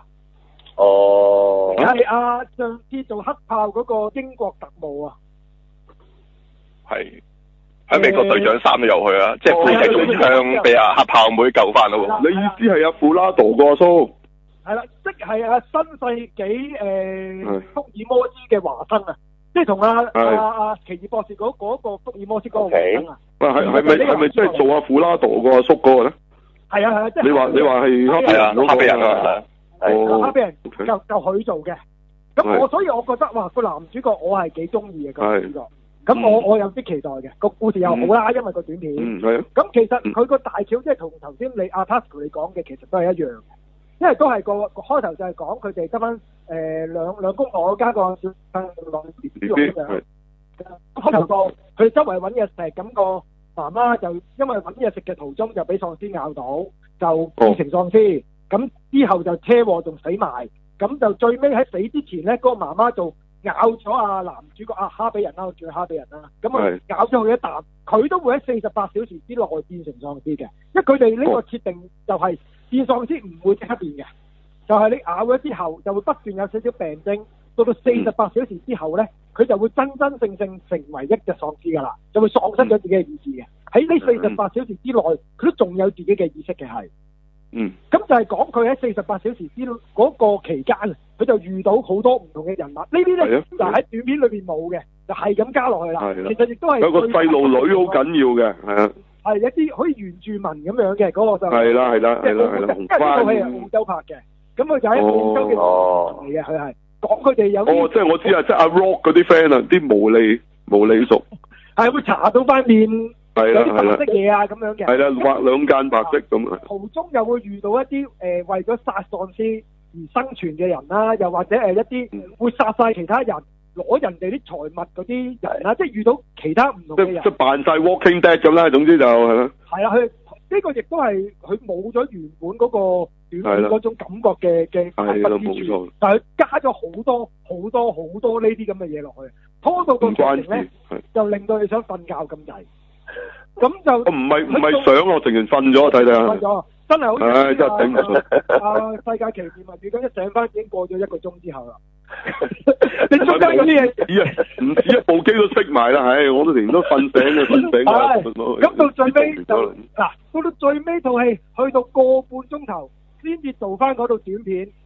係上次做黑豹嗰個英國特務啊。 係。喺美國隊長3都有去啊，即係背脊中槍俾黑豹妹救翻咯。 你意思係阿富拉多個阿叔？係啦，即係新世紀福爾摩斯嘅華生啊，即係同阿奇異博士嗰個福爾摩斯嗰個華生啊。係咪即係做阿富拉多個阿叔嗰個咧？係啊，即係你話係哈比人啊？ 哈比人就佢做嘅。咁所以我覺得哇，個男主角我係幾中意嘅個男主角。咁我有啲期待嘅，個故事又好啦，因為個短片。咁其實佢個大橋即係同頭先你阿 Tasuku 你講嘅，其實都係一樣嘅，因為都係個開頭就係講佢哋得翻兩公婆加個小朋友咁樣。開頭個佢周圍揾嘢食，咁個媽媽就因為揾嘢食嘅途中就俾喪屍咬到，就變成喪屍。咁之後就車禍仲死埋，咁就最尾喺死之前咧，嗰個媽媽就咬咗男主角哈比人啦，我叫佢哈比人啦，咁咬咗佢一啖，佢都會喺48小時之內變成喪屍嘅，因為佢哋呢個設定就係變喪屍唔會即刻變嘅，就係你咬咗之後就會不斷有少少病徵，到48小時之後咧，佢就會真真正正成為一隻喪屍噶啦，就會喪失咗自己嘅意志嘅，喺呢48小時之內，佢都仲有自己嘅意識嘅係。咁就係講佢喺48小時之嗰個期間，佢就遇到好多唔同嘅人物。呢啲咧就喺短片裏邊冇嘅，就係咁加落去啦。其實亦都係有個細路女好緊要嘅，係啊。係一啲好似原住民咁樣嘅嗰個就係啦， 因為呢套戲係澳洲拍嘅，咁佢就喺澳洲嘅嚟嘅，佢係講佢哋有。 即係我知啊，即係阿 Rock 嗰啲 friend 啊，啲無理熟。係會查到塊面。有啲白色嘢咁樣嘅， 係啦，畫2間白色咁啊。 途中又會遇到一啲為咗殺喪屍而生存嘅人啦，又或者一啲會殺晒其他人攞人哋啲財物嗰啲人啦，即係遇到其他唔同嘅人。即係扮晒 Walking Dead 咁啦，總之就係啦。係啊，佢呢個亦都係佢冇咗原本嗰個短片嗰種感覺嘅不之處，但係佢加咗好多呢啲咁嘅嘢落去，拖到個劇情咧就令到你想瞓覺咁滯。咁就唔係想我，直情瞓咗睇睇下。 瞓咗，真係好。 真係頂唔順。世界奇妙物語咁一醒翻已經過咗1個鐘之後啦。你中間嗰啲嘢， 唔止一部機都熄埋啦，我都連都瞓醒嘅，瞓醒。 咁到最尾就到最尾套戲去到個半鐘頭先至做翻嗰套短片，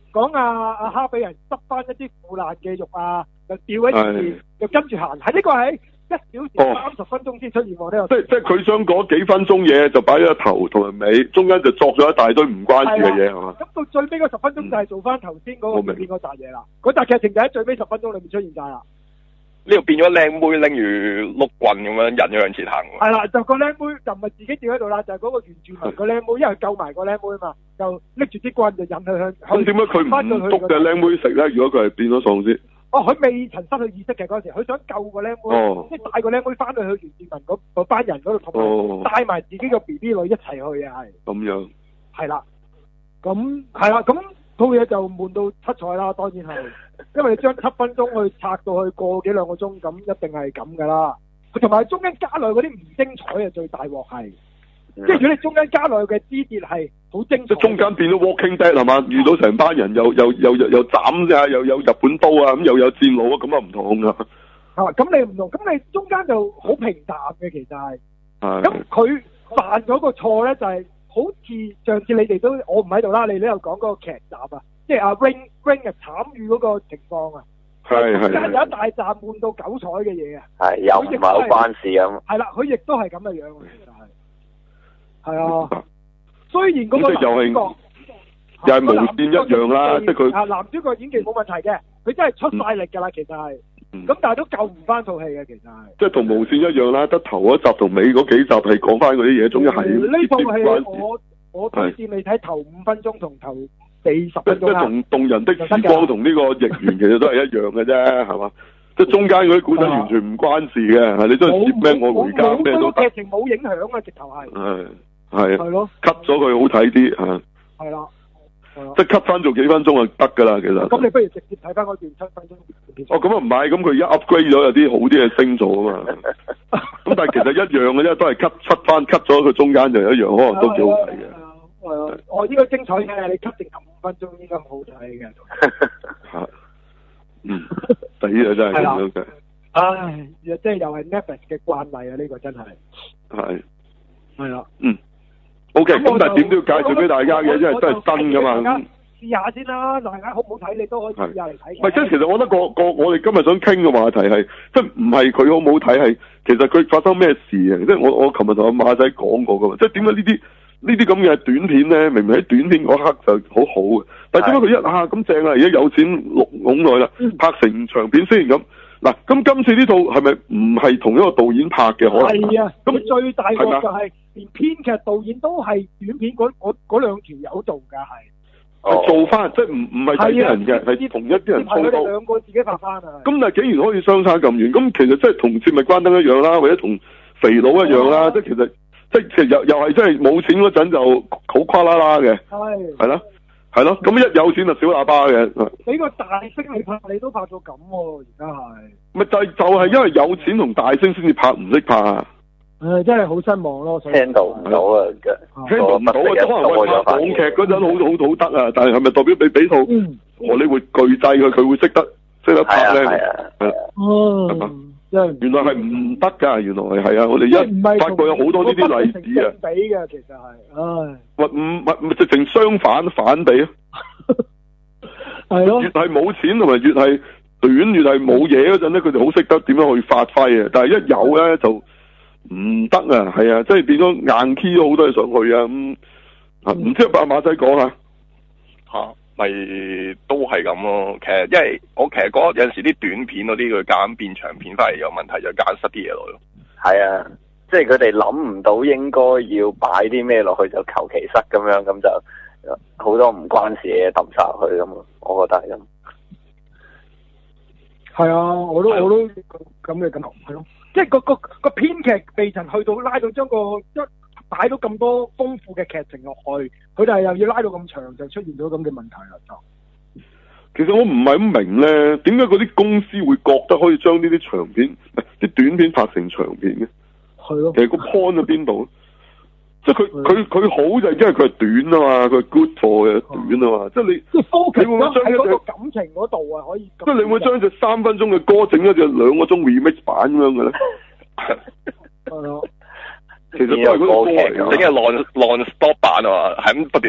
講阿哈比人執翻一啲腐爛嘅肉啊，又吊喺前面，又跟住行，係呢個係1小時30分鐘先出現喎呢個。 即係佢將嗰幾分鐘嘢就擺咗頭同埋尾，中間就作咗一大堆唔關事嘅嘢係嘛？咁到最尾嗰10分鐘就係做翻頭先嗰個嗰扎嘢啦。嗰扎劇情就喺最尾10分鐘裏面出現晒啦。 呢度變咗靚妹拎住碌棍咁樣引咗向前行喎。係啦，就個靚妹就唔係自己吊喺度啦，就係嗰個原住民個靚妹，因為救埋個靚妹啊嘛，就拎住啲棍就引佢向。咁點解佢唔捉隻靚妹食咧？如果佢係變咗喪屍？佢未曾失去意識嘅嗰陣時，佢想救個靚妹，即係帶個靚妹翻去原住民嗰班人嗰度，同埋帶埋自己個 BB 女一齊去啊，係。咁樣。係啦，咁係啦，咁套嘢就悶到七彩啦，當然係。因為你將7分鐘去拆到去個幾兩個鐘，咁一定係咁噶啦。佢同埋中間加落去嗰啲唔精彩嘅最大鑊係，即係如果你中間加落去嘅枝節係好精彩。即係中間變咗 Walking Dead 係嘛？遇到成班人又斬啊，又有日本刀啊，咁又有戰佬啊，咁啊唔同噶。咁你唔同，咁你中間就好平淡嘅其實係。咁佢犯咗個錯咧，就係好似上次你哋都我唔喺度啦，你都有講嗰個劇集啊。即係阿 Ring 嘅慘遇嗰個情況啊，係中間有一大站悶到9彩嘅嘢啊，係又唔係好關事咁，係啦，佢亦都係咁嘅樣，其實係啊，雖然嗰個男主角又係無線一樣啦，即係佢男主角演技冇問題嘅，佢真係出晒力㗎啦，其實係，咁但係都救唔翻套戲嘅，其實係，即係同無線一樣啦，得頭嗰集同尾嗰幾集係講翻嗰啲嘢，總之係呢套戲我推薦你睇頭5分鐘同頭40分鐘啦，即係同動人的時光同呢個逆緣其實都係一樣嘅啫，係嘛？即係中間嗰啲古仔完全唔關事嘅，你都係接咩我回家咩都得。劇情冇影響啊，直頭係。係咯。cut 咗佢好睇啲嚇。係啦。即係 cut 翻做幾分鐘就得㗎啦，其實。咁你不如直接睇翻嗰段7分鐘。咁啊唔係，咁佢而家 upgrade 咗有啲好啲嘅星咗啊嘛。咁但係其實一樣嘅啫，都係 cut 咗佢中間就一樣，可能都幾好睇嘅。我應該精彩嘅，你 cut 定15分鐘應該好睇嘅。嚇，抵啊真係咁樣嘅。唉，即係又係 Netflix 嘅慣例啊！呢個真係。係。係啦。OK，咁但係點都要介紹俾大家嘅，因為都係新㗎嘛。試下先啦，大家好唔好睇你都可以試下嚟睇。唔係，即係其實我覺得我哋今日想傾嘅話題係，即係唔係佢好唔好睇係，其實佢發生咩事啊？即係我琴日同阿馬仔講過㗎嘛，即係點解呢啲咁嘅短片咧，明明喺短片嗰刻就好好嘅，但係點解佢一下咁正啊？而家有錢攏來啦，拍成長片先咁。嗱，咁今次呢套係咪唔係同一個導演拍嘅？可能係啊。咁最大個就係連編劇導演都係短片嗰兩條友做㗎，係做翻，即係唔係第一人嘅，係同一啲人操刀。係佢哋兩個自己拍翻啊。咁但係竟然可以相差咁遠，咁其實即係同接咪關燈一樣啦，或者同肥佬一樣啦，即係其實。即係又係真係冇錢嗰陣就好跨啦啦嘅，係咯，咁一有錢就小喇叭嘅。俾個大星你拍，你都拍到咁喎，而家係。咪就係因為有錢同大星先至拍，唔識拍啊。真係好失望咯。聽到唔到啊，聽到唔到啊，可能我拍港劇嗰陣好得啊，但係係咪代表你俾套荷里活巨製佢會識得拍咧？係啊。原來係唔得㗎，原來係啊！我哋一發覺有好多呢啲例子啊。比嘅其實係，唔直情相反比啊！係咯，越係冇錢同埋越係短，越係冇嘢嗰陣咧，佢哋好識得點樣去發揮啊！但係一有咧就唔得啊！係啊，即係變咗硬 key 咗好多嘢上去啊！唔知阿馬仔講下嚇。咪都係咁咯，其實因為我其實覺得有陣時啲短片嗰啲佢夾硬變長片翻嚟有問題，就夾硬塞啲嘢落咯。係啊，即係佢哋諗唔到應該要擺啲咩落去，就求其塞咁樣，咁就好多唔關事嘅嘢抌晒落去咁，我覺得係咁。係啊，我都咁嘅感覺，係咯，即係個編劇未曾去到拉到將擺到咁多豐富嘅劇情落去，佢哋又要拉到咁長，就出現咗咁嘅問題啦。就其實我唔係咁明咧，點解嗰啲公司會覺得可以將呢啲長片、啲短片拍成長片嘅？係咯。其實個 point 喺邊度？即係佢好就係因為佢係短啊嘛，佢係 good for 嘅短啊嘛。即係你會唔會將喺個感情嗰度啊？可以。即係你會唔會將隻3分鐘嘅歌整一隻2個鐘 remix 版咁樣嘅咧？係咯。其實都係嗰個歌嚟嘅，整嘅 non stop 版啊嘛，係咁不斷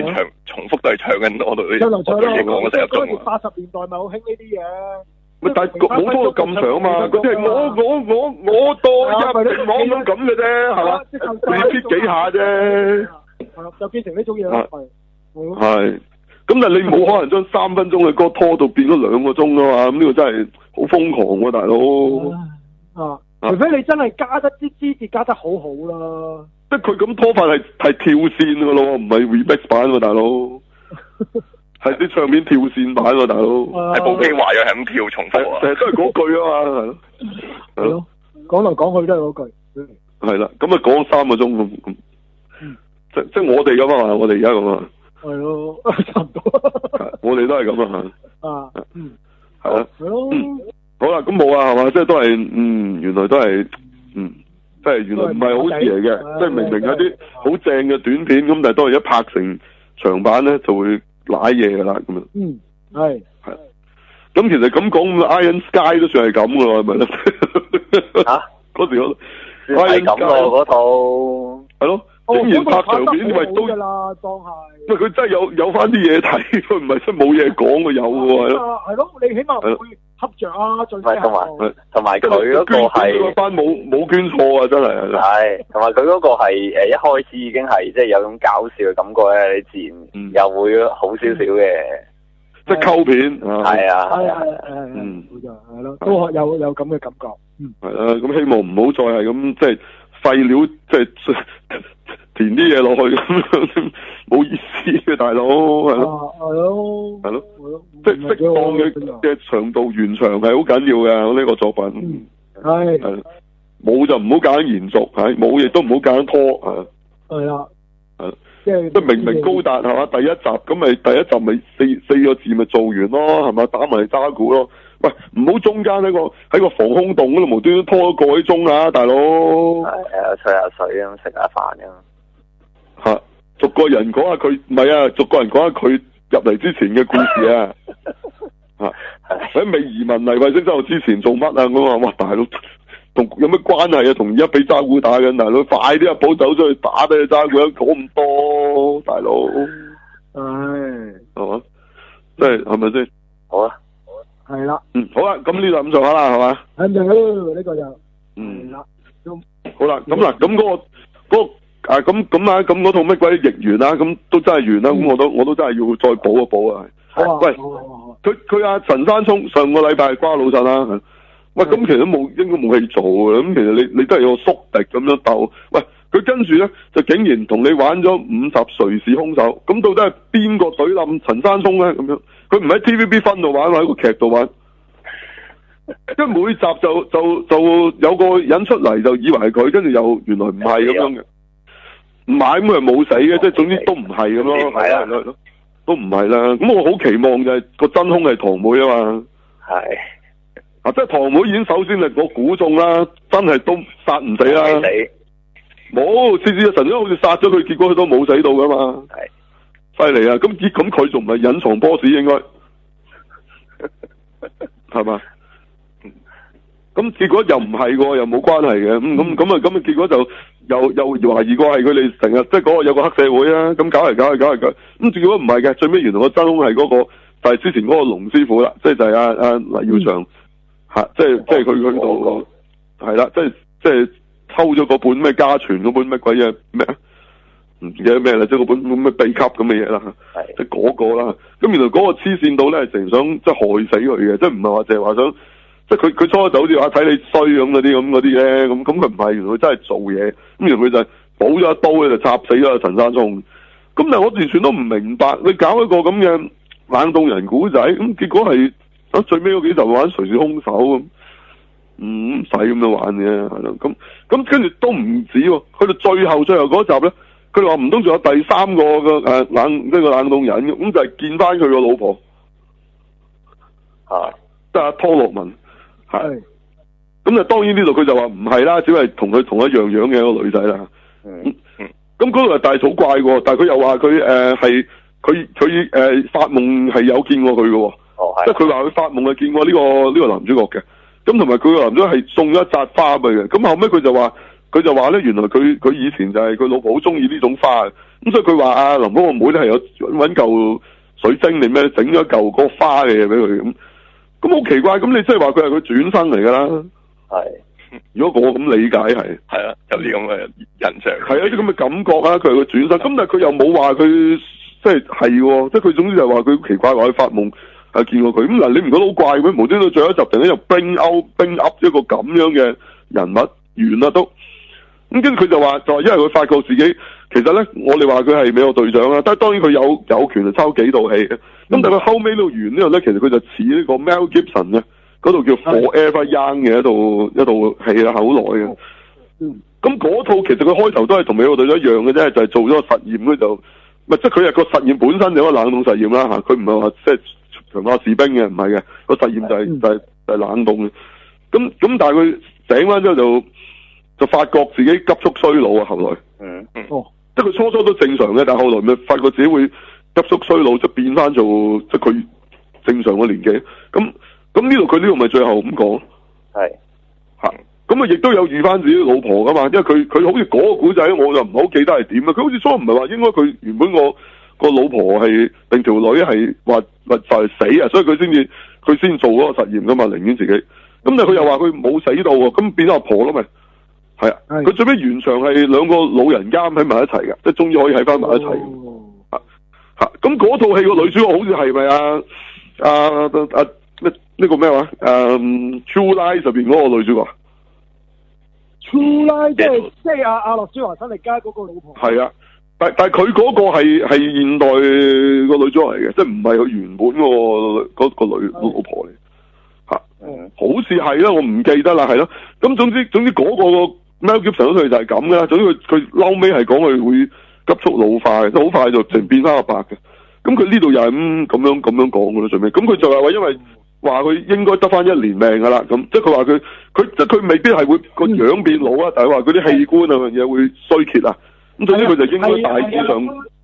重複都係唱緊我哋啲嘢講咗成個鐘。 80年代咪好興呢啲嘢。 咪但係冇拖到咁長啊嘛，嗰啲係我多一網咁嘅啫，係嘛？你切幾下啫， 係啦，就變成呢種嘢啦， 係。咁但係你冇可能將3分鐘嘅歌拖到變咗2個鐘啊嘛，咁呢個真係好瘋狂喎，大佬。 除非你真係加得啲枝節加得好好啦。 即係佢咁拖法係跳線㗎咯，唔係 remix 版喎，大佬。係啲唱片跳線版喎，大佬。 係部機壞咗，係咁跳重複啊！ 成日都係嗰句啊嘛，係咯。 講嚟講去都係嗰句。 係啦，咁啊講3個鐘咁。即係我哋咁啊嘛，我哋而家咁啊。 係咯，差唔多。 我哋都係咁啊。係啦。 係咯。 好啦，咁冇啊，係嘛？即係都係，原來都係，即係原來唔係好事嚟嘅，即係明明有啲好正嘅短片，咁但係當然一拍成長版咧，就會瀨嘢噶啦，咁樣。 係。 係。咁其實咁講，Iron Sky 都算係咁噶咯，係咪咧？嗰時我 Iron Sky 嗰套。 係咯。竟然拍長片，因為都㗎啦，當係。 因為佢真係有翻啲嘢睇，佢唔係真冇嘢講嘅，有喎，係咯。 係咯，你起碼唔會恰着啊，最尾。 同埋佢嗰個係捐翻冇捐錯啊，真係。 係，同埋佢嗰個係一開始已經係即係有種搞笑嘅感覺咧，你自然又會好少少嘅。 即係溝片。 係啊。 冇錯，係咯，都有咁嘅感覺。 係啦，咁希望唔好再係咁即係廢料，即係填啲嘢落去咁樣，冇意思嘅大佬，係咯。係咯。即係適當嘅長度延長係好緊要嘅，呢個作品。係。冇就唔好夾硬延續，係冇亦都唔好夾硬拖， 係啦。 係。即係明明高達係嘛，第一集咁咪第一集咪四個字咪做完咯，係嘛，打埋渣古咯。喂，唔好中間喺個防空洞嗰度無端端拖個幾鐘啊，大佬。 吹下水咁，食下飯咁。 吓，逐個人講下佢，唔係啊，逐個人講下佢入嚟之前嘅故事啊。喺未移民嚟衛星州之前做乜啊？我話哇，大佬同有咩關係啊？同而家俾渣古打緊，大佬快啲啊！保走出去打俾你渣古，講咁多，大佬。係嘛？即係咪先？ 好啊。 係啦。 好啦，咁呢度咁做下啦，係嘛？ 係咪呢個就。啦。 好啦，咁嗱，咁嗰個咁嗰套乜鬼逆完啦，咁都真係完啦，咁我都真係要再補一補啊。喂，佢阿陳山聰上個禮拜瓜老襯啦。喂，咁其實應該冇戲做嘅，咁其實你都係有個宿敵咁樣鬥。喂，佢跟住咧就竟然同你玩咗50誰是兇手，咁到底係邊個懟冧陳山聰咧？咁樣，佢唔喺 TVB 分度玩，喺個劇度玩。即係每集就有個人出嚟，就以為係佢，跟住又原來唔係咁樣嘅。唔係咁佢係冇死嘅，即係總之都唔係咁咯。係啦，都唔係啦。咁我好期望就係個真兇係堂妹啊嘛。係。即係堂妹已經首先係我估中啦，真係都殺唔死啦。冇，次次神都好似殺咗佢，結果佢都冇死到噶嘛。係。犀利啊！咁佢仲唔係隱藏 boss 應該？係嘛？咁結果又唔係喎，又冇關係嘅，咁結果就又懷疑過係佢哋成日即係嗰個有個黑社會啊，咁搞嚟，咁結果唔係嘅，最尾原來個真兇係嗰個就係之前嗰個龍師傅啦，即係阿黎耀祥即係佢度係啦，即係偷咗嗰本咩家傳嗰本乜鬼嘢咩啊？唔記得咩啦，即係嗰本咩秘笈咁嘅嘢啦，即係嗰個啦。咁原來嗰個黐線到咧，成想即係害死佢嘅，即係唔係話淨係話想。即係佢初就好似話睇你衰咁嗰啲咧，咁佢唔係，原來佢真係做嘢，咁原來佢就補咗一刀咧，就插死咗陳山聰。咁但係我完全都唔明白，你搞一個咁嘅冷凍人古仔，咁結果係最尾嗰幾集玩誰是兇手咁，唔使咁樣玩嘅，係咯。咁跟住都唔止喎，去到最後嗰集咧，佢哋話唔通仲有第3個嘅冷凍人，咁就係見翻佢個老婆，即係阿湯洛文。係，咁就當然呢度佢就話唔係啦，只係同佢同一樣嘅一個女仔啦。咁嗰度係大草怪喎，但係佢又話佢係佢發夢係有見過佢嘅，即係佢話佢發夢係見過呢個男主角嘅。咁同埋佢個男主角係送咗一紮花俾佢嘅。咁後尾佢就話佢就話咧，原來佢以前就係佢老婆好中意呢種花，咁所以佢話阿林峰個妹咧係有搵嚿水晶定咩整咗嚿嗰個花嘅嘢俾佢咁好奇怪，咁你即係話佢係佢轉生嚟噶啦？ 係。 如果我咁理解係。 係啊，有啲咁嘅印象。 係啊，啲咁嘅感覺啊，佢係佢轉生，咁但係佢又冇話佢即係喎，即係佢總之就話佢奇怪話佢發夢見過佢，咁嗱你唔覺得好怪咩？無端端最後一集突然間又冰up一個咁樣嘅人物完啦都，咁跟住佢就話因為佢發覺自己其實咧，我哋話佢係美國隊長啦，但係當然佢有權就抽幾套戲嘅，咁但係佢後尾呢度完呢度咧，其實佢就似呢個 Mel Gibson 嘅嗰套叫 Forever Young 嘅一套戲啦，好耐嘅。咁嗰套其實佢開頭都係同美國隊長一樣嘅啫，就係做咗個實驗，佢就即係佢係個實驗本身就係個冷凍實驗啦嚇，佢唔係話即係長化士兵嘅，唔係嘅，個實驗就係冷凍嘅。咁但係佢醒翻之後就發覺自己急速衰老啊，後來即係佢初都正常嘅，但係後來咪發覺自己會急速衰老，即係變翻做即係佢正常嘅年紀。咁呢度佢呢度咪最後咁講係嚇。咁亦都有遇翻自己老婆噶嘛，因為佢好似嗰個古仔，我就唔好記得係點啊。佢好似初唔係話應該佢原本個老婆係定條女係話就係死啊，所以佢先做嗰個實驗噶嘛，寧願自己。咁但係佢又話佢冇死到喎，咁變咗阿婆咯咪？係啊，佢最尾完場係兩個老人家喺埋一齊㗎，即係終於可以喺翻埋一齊。咁嗰套戲個女主角好似係咪呢個咩話True Lies 入邊嗰個女主角 ？True Lies 即係阿諾舒華辛力加嗰個老婆。係啊， 但係佢嗰個係現代個女主角嚟嘅，即係唔係佢原本個女老婆嚟。好似係啦，我唔記得啦，係咯。咁總之嗰個 Mel Gibson 嗰套就係咁噶啦。總之佢嬲尾係講佢會急速老化嘅，即係好快就成變翻阿白嘅。咁佢呢度又係咁樣講噶啦，最尾。咁佢就係話因為話佢應該得翻1年命噶啦，咁即係佢話佢即係佢未必係會個樣變老啊，但係話佢啲器官啊樣嘢會衰竭啊。咁總之佢就應該大致上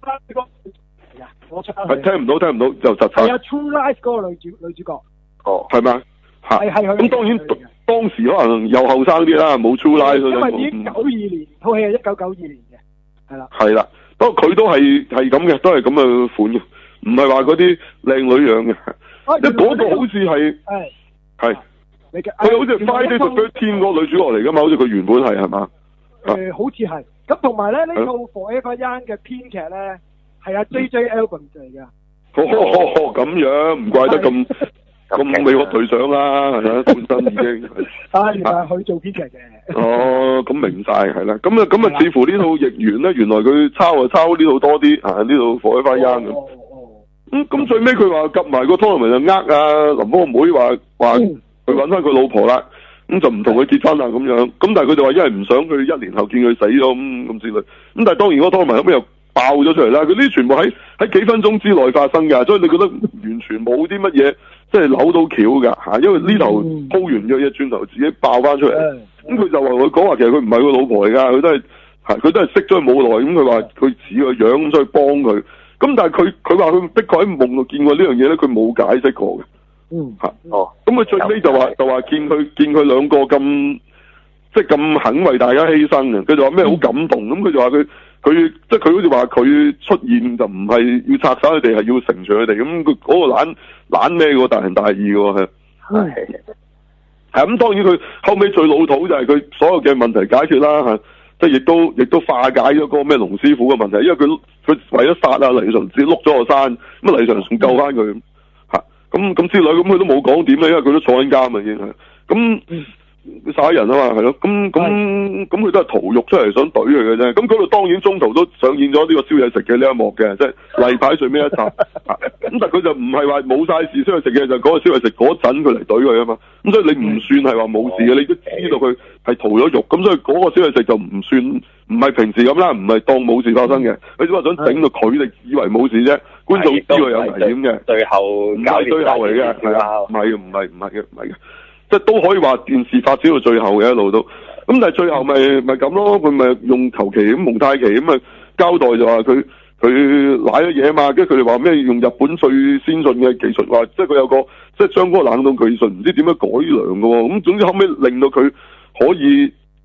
係聽唔到就窒晒。 係啊 ，True Lies 嗰個女主角。 哦，係咪？係佢。 咁當然當時可能又後生啲啦，冇 True Lies。 因為已經92年，套戲係1992年嘅，係啦。係啦，不過佢都係咁嘅，都係咁嘅款嘅，唔係話嗰啲靚女樣嘅。即係嗰個好似係佢好似 Friday the 13嗰個女主角嚟噶嘛，好似佢原本係嘛？ 好似係。咁同埋咧呢套 Forever Young 嘅編劇咧係阿 J.J. Abrams 嚟㗎。 咁樣唔怪得咁美國隊長啦，係啦，本身已經原來係佢做編劇嘅。 哦，咁明晒係啦，咁啊，似乎呢套譯完咧，原來佢抄呢套多啲啊，呢套 Forever Young 咁。咁最尾佢話夾埋個 Tournament 就呃林峰個妹話佢搵翻佢老婆啦，咁就唔同佢結婚啦咁樣。咁但係佢就話因為唔想佢1年後見佢死咗咁之類。咁但係當然嗰個 Tournament 後尾又爆咗出嚟啦。佢呢啲全部喺幾分鐘之內發生㗎，所以你覺得完全冇啲乜嘢即係扭到橋㗎嚇，因為呢頭鋪完嘅嘢轉頭自己爆翻出嚟。咁佢就話佢講話其實佢唔係佢老婆嚟㗎，佢都係識咗佢冇耐。咁佢話佢似個樣咁，所以幫佢。咁但係佢話佢的確喺夢度見過呢樣嘢咧，佢冇解釋過嘅。咁佢最尾就話見佢兩個咁即係咁肯為大家犧牲嘅，佢就話咩好感動。咁佢就話佢即係佢好似話佢出現就唔係要拆散佢哋，係要成全佢哋。咁佢嗰個懶咩喎，大仁大義喎係咁。當然佢後尾最老土就係佢所有嘅問題解決啦，即係亦都化解咗嗰個咩龍師傅嘅問題，因為佢為咗殺啊黎純自己碌咗個山，咁啊黎純仲救翻佢咁之類，咁佢都冇講點咧，因為佢都坐緊監啊已經係咁殺人啊嘛，係咯，咁佢都係屠肉出嚟想懟佢嘅啫。咁嗰度當然中途都上演咗呢個燒嘢食嘅呢一幕嘅，即係例牌最尾一集。咁但係佢就唔係話冇晒事燒嘢食嘅，就嗰個燒嘢食嗰陣佢嚟懟佢啊嘛。咁所以你唔算係話冇事嘅，你都知道佢係屠咗肉，咁所以嗰個燒嘢食就唔算唔係平時咁啦，唔係當冇事發生嘅。佢只係想整到佢哋以為冇事啫，觀眾知佢有危險嘅。 最後唔係最後嚟嘅，係啊，唔係嘅。即係都可以話件事發展到最後嘅一路都，咁但係最後咪咁咯，佢咪用求其咁蒙太奇咁啊交代就話佢賴咗嘢嘛，跟住佢哋話咩用日本最先進嘅技術，話即係佢有個即係將嗰個冷凍技術唔知點樣改良㗎喎，咁總之後尾令到佢可以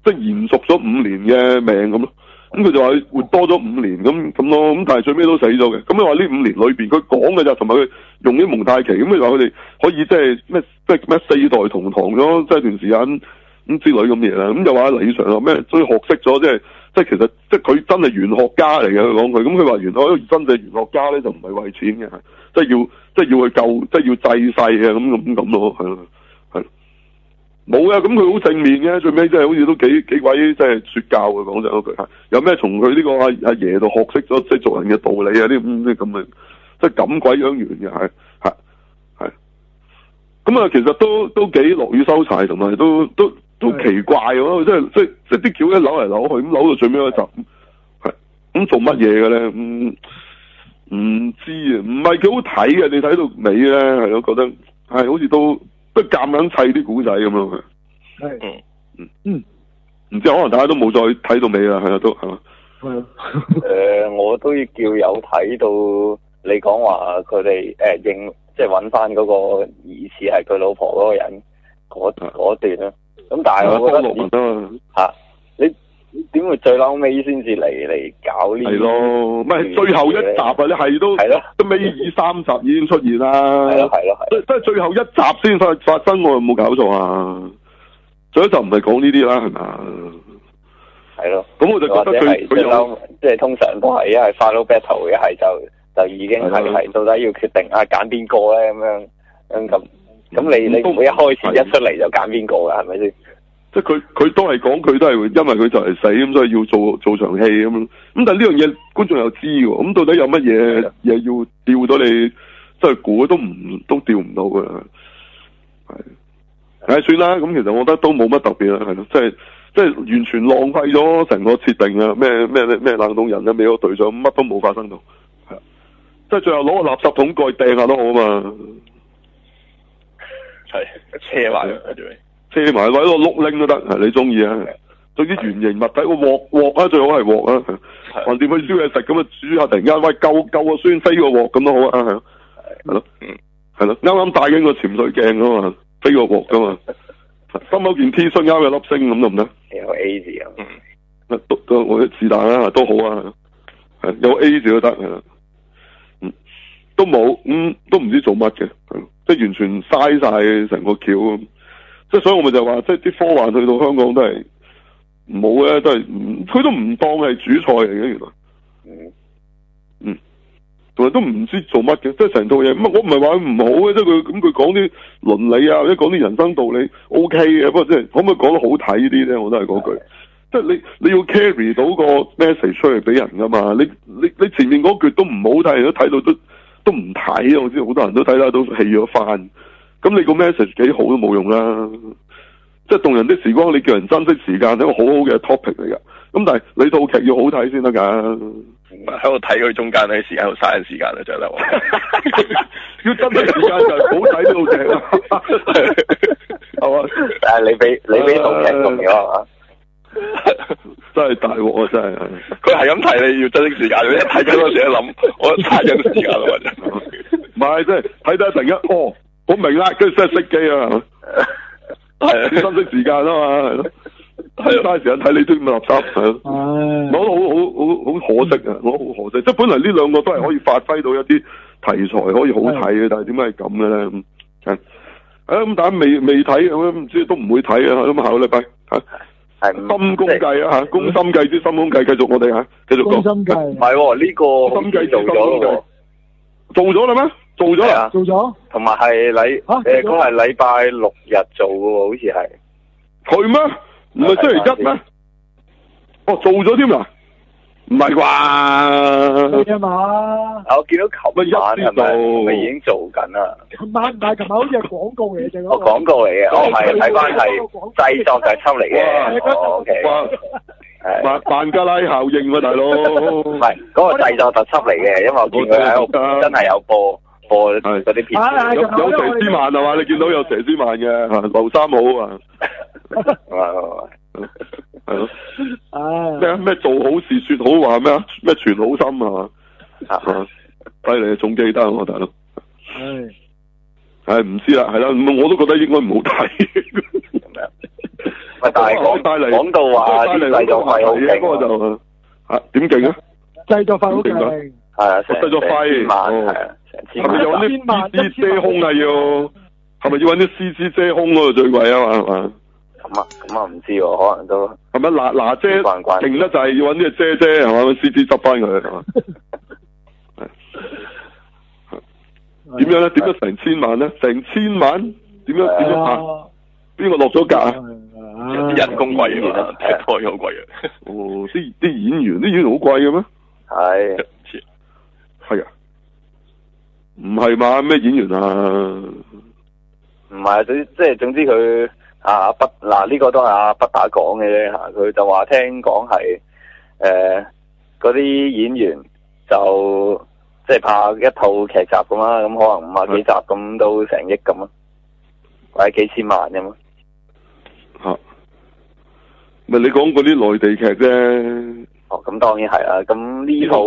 即係延續咗5年嘅命咁咯。咁佢就話活多咗5年咁咯，咁但係最尾都死咗嘅。咁你話呢5年裏邊佢講嘅就同埋佢用啲蒙太奇，咁你話佢哋可以即係咩4代同堂咗即係段時間咁之類咁嘢啦。咁又話李常話咩，所以學識咗即係其實即係佢真係玄學家嚟嘅。佢講佢咁佢話原來真正玄學家咧就唔係為錢嘅，即係要去救，即係要濟世嘅咁咯，係咯。冇啊，咁佢好正面嘅，最尾即係好似都幾鬼即係說教嘅，講真嗰句，有咩從佢呢個阿爺度學識咗即係做人嘅道理啊，啲咁嘅，即係咁鬼樣圓嘅，係，咁啊，其實都幾落雨收柴，同埋都奇怪咯，即係啲橋一扭嚟扭去，咁扭到最尾一集，係，咁做乜嘢嘅咧？唔知啊，唔係幾好睇嘅，你睇到尾咧，係咯，覺得係好似都夾硬砌啲古仔咁樣，係，唔知可能大家都冇再睇到尾啦，係啊，都係嘛， 我都要叫有睇到你講話佢哋認即係揾翻嗰個疑似係佢老婆嗰個人嗰段啦，咁但係我覺得你點會最嬲尾先至嚟搞呢？係咯，唔係最後一集啊！你係都尾2、3集已經出現啦。係咯，即係最後一集先發生，我有冇搞錯啊？最後一集唔係講呢啲啦，係咪？係咯。咁我就覺得佢有即係通常都係一係 final battle， 一係就已經係到底要決定揀邊個咧咁。咁你唔會一開始一出嚟就揀邊個㗎？係咪先？ 即係佢都係講佢都係因為佢就嚟死咁，所以要做場戲咁。咁但係呢樣嘢觀眾又知喎。咁到底有乜嘢要吊到你，即係估都吊唔到㗎啦。係，算啦。咁其實我覺得都冇乜特別啦，係咯。即係完全浪費咗成個設定啊！咩冷凍人啊，美國隊長乜都冇發生到。係，即係最後攞個垃圾桶蓋掟下都好啊嘛。 係車埋車埋喺度碌拎都得，係你中意啊！總之圓形物體個鑊啊，最好係鑊啊！橫掂去燒嘢食咁啊，煮下突然間喂夠個孫飛個鑊咁都好啊！係咯，係咯，啱啱戴緊個潛水鏡啊嘛，飛個鑊噶嘛，心口件 T 恤啱有粒星咁得唔得？ 有 A 字啊， 都我是但啦，都好啊，係有 A 字都得係啦，都冇都唔知做乜嘅，即係完全嘥晒成個橋。即係所以我咪就話，即係啲科幻去到香港都係冇咧，都係佢都唔當係主菜嚟嘅原來，同埋都唔知做乜嘅，即係成套嘢。我唔係話佢唔好嘅，即係佢講啲倫理啊，或者講啲人生道理 OK 嘅，不過即係可唔可以講得好睇啲咧？我都係嗰句，即係你要 carry 到個 message 出嚟俾人噶嘛？你前面嗰句都唔好睇，都睇到都唔睇啊！我知好多人都睇啦，都棄咗翻。咁你個 message 幾好都冇用啦，即係動人的時光，你叫人珍惜時間係一個好好嘅 topic 嚟噶。咁但係你套劇要好睇先得噶。 喺度睇佢中間啲時間，喺度嘥緊時間啊，就係啦。 要珍惜時間就係好睇呢套劇啦，係嘛？ 但係你俾套劇咁樣係嘛？ 真係大鑊啊！真係。 佢係咁提你要珍惜時間，你一睇緊嗰時一諗，我嘥緊時間啦， 唔係，即係睇得突然間我明啦，跟住真係熄機啊，係珍惜時間啊嘛，係咯，係嘥時間睇你啲咁垃圾，係咯，我都好可惜啊，我好可惜，即係本來呢兩個都係可以發揮到一啲題材可以好睇嘅，但係點解係咁嘅咧？咁大家未睇咁唔知都唔會睇啊，咁下個禮拜心公計啊嚇，宮心計之心公計，繼續我哋嚇，繼續講。宮心計唔係喎，呢個心計做咗做咗啦咩？做咗啦， 做咗， 同埋係嗰係禮拜6日做嘅喎，好似係。 佢咩？唔係星期一咩？哦，做咗添啊？唔係啩？ 係啊嘛。 我見到琴晚係咪已經做緊啊？ 琴晚唔係，琴晚好似係廣告嚟嘅。 廣告嚟嘅，係睇翻係製作就出嚟嘅。OK。 孟加拉效應喎，大佬。 唔係嗰個製作特輯嚟嘅，因為我見佢喺度真係有播嗰啲片。 有佘詩曼係嘛？你見到有佘詩曼嘅，劉三好啊。係咯。咩做好事說好話咩啊？咩存好心啊？犀利，仲記得我大佬。係唔知啦，係啦，我都覺得應該唔好睇。 但係講到話啲製作費好勁， 嗰個就點勁啊？ 製作費好勁， 係啊， 製作費係啊，成係咪有啲 CG 遮空啊？係咪要搵啲 CG 遮空嗰度最貴啊？係嘛？ 咁啊唔知喎，可能都係咪嗱姐勁得就係要搵啲嘢遮係嘛？CG 執翻佢係嘛？點樣咧？點解成千萬咧？成千萬？點樣拍？邊個落咗格啊？ 啲人工貴啊，踢台好貴啊！ 哦，啲演員好貴嘅咩？係啊，唔係嘛？咩演員啊？ 唔係，總之佢阿北嗱呢個都係阿北打講嘅啫嚇，佢就話聽講係嗰啲演員就即係拍一套劇集咁啦，咁可能50幾集咁都成億咁啊，或者幾千萬咁啊。 嚇！咪你講嗰啲內地劇啫。 哦，咁當然係啦。咁呢套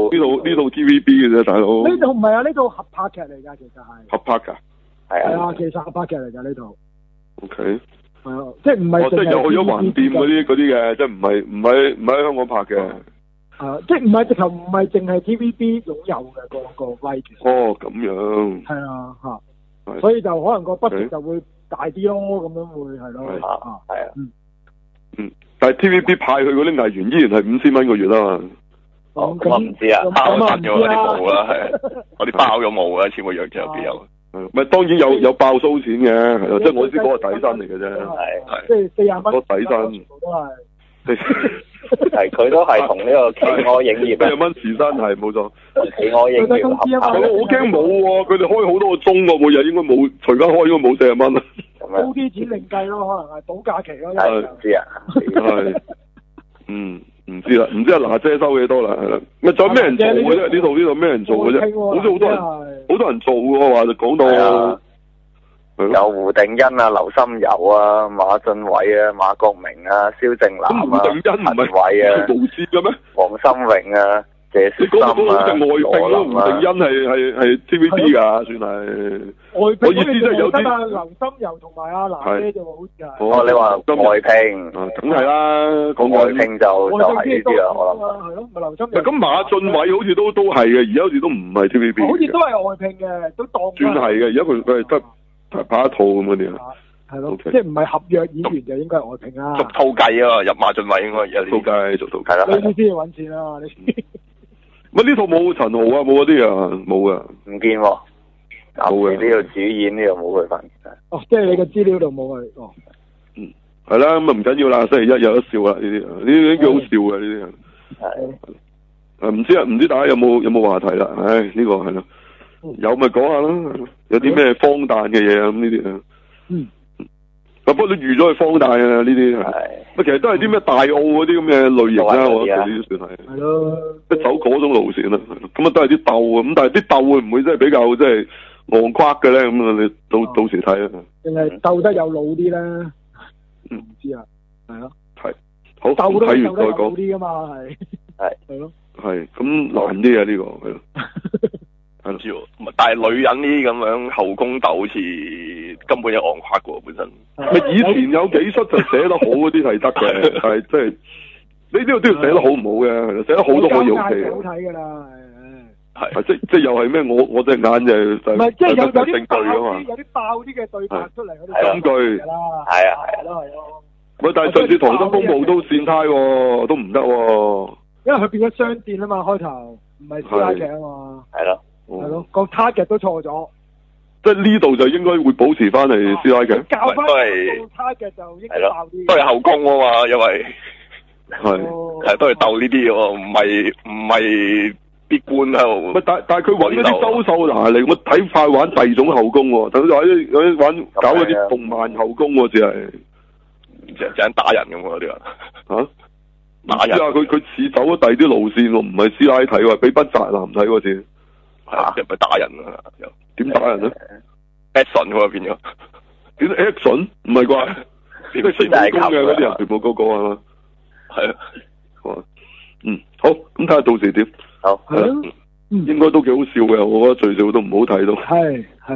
TVB 嘅啫，大佬。 呢套唔係啊，呢套合拍劇嚟㗎，其實係。 合拍㗎。 係啊，其實合拍劇嚟㗎呢套。 OK。 係啊，即係唔係？ 即係又去咗橫店嗰啲嘅，即係唔係喺香港拍嘅。 即係唔係直頭唔係淨係 TVB 擁有嘅個位置。 哦，咁樣。 係啊，嚇。所以就可能個 budget 就會大啲咯，咁樣會係咯。 係啊。 但係 TVB 派去嗰啲藝員依然係5000蚊個月啊嘛。 哦，咁我唔知啊， 包咗嗰啲冇啦，係嗰啲包咗冇啊，簽個約之後邊有？ 咪當然有爆數錢嘅，係咯，即係我知嗰個底薪嚟嘅啫， 即係40蚊個底薪都係。 係佢都係同呢個企鵝影業 40蚊時薪係冇錯， 企鵝影業合拍。 我驚冇喎，佢哋開好多個鐘喎，每日應該冇，隨間開應該冇40蚊啊。 高啲錢另計咯，可能係補假期咯。 唔知啊。 係。唔知啦，娜姐收幾多啦，係啦。咪仲有咩人做嘅啫？呢度咩人做嘅啫？好似好多人做嘅話就講到。 有胡定欣啊、劉心悠啊、馬浚偉啊、馬國明啊、蕭正楠啊、 胡定欣唔係偉啊、 無線嘅咩？ 黃心穎啊、謝雪心啊、 好似外聘咯，胡定欣係 TVB 㗎，算係。我意思即係有啲劉心悠同埋阿娜姐就好似係。 哦，你話外聘， 梗係啦，講外聘就係呢啲啦，我諗。 係咯，咪劉心悠。 咁馬浚偉好似都係嘅，而家好似都唔係 TVB。 好似都係外聘嘅，都當。 算係嘅，而家佢係得。拍一套咁嗰啲啊，係咯，即係唔係合約演員就應該係外聘啊， 逐套計啊，入馬浚偉應該有套計，逐套計啦。 呢啲先揾錢啊，呢啲。 乜呢套冇陳豪啊，冇嗰啲啊，冇啊， 唔見喎。冇嘅，呢度主演呢度冇佢份。 哦，即係你嘅資料度冇佢。哦。 係啦，咁啊唔緊要啦，星期一有得笑啦，呢啲呢啲幾好笑嘅呢啲。係。唔知大家有冇話題啦？唉，呢個係咯。有咪講下啦，有啲咩荒誕嘅嘢啊咁呢啲啊，不過你預咗係荒誕嘅呢啲係，其實都係啲咩大澳嗰啲咁嘅類型啦，我覺得呢啲算係，係咯，即係走嗰種路線啦，咁啊都係啲鬥咁，但係啲鬥會唔會真係比較即係戇夸嘅咧？咁啊你到時睇啦， 定係鬥得有腦啲咧？唔知啊，係咯，係， 好睇完再講啲噶嘛，係咯， 係咁難啲啊呢個係咯。 唔知喎，但係女人呢啲咁樣後宮鬥好似根本有戇夸嘅本身。 咪以前有幾出就寫得好嗰啲係得嘅，但係即係呢啲都要寫得好唔好嘅，寫得好都可以好睇。 好睇㗎啦， 係即係又係咩？我隻眼就唔係即係有啲爆啲， 有啲爆啲嘅對白出嚟嗰啲金句啦。係咯。 喂，但係上次《溏心風暴》都跣胎喎，都唔得喎。因為佢變咗商店啊嘛，開頭唔係師奶劇啊嘛。 係咯。 係咯，個 target 都錯咗， 即係呢度就應該會保持翻嚟師奶劇， 教翻都係 target 就應該爆啲， 都係後宮啊嘛，因為係都係鬥呢啲喎，唔係啲官喺度。 但係佢揾嗰啲周秀娜嚟，我睇快玩第二種後宮喎，等於有啲玩搞嗰啲動漫後宮喎，只係成日打人咁嗰啲啊嚇。打人啊！佢似走咗第二啲路線喎，唔係師奶睇喎，俾筆宅男睇嗰次。 係咪打人啊？又點打人咧 ？action 喎變咗， 點 action？ 唔係啩？即係識武功嘅嗰啲人全部個係嘛？ 係啊。 好，咁睇下到時點。 好。 應該都幾好笑嘅，我覺得最少都唔好睇到。 係啦。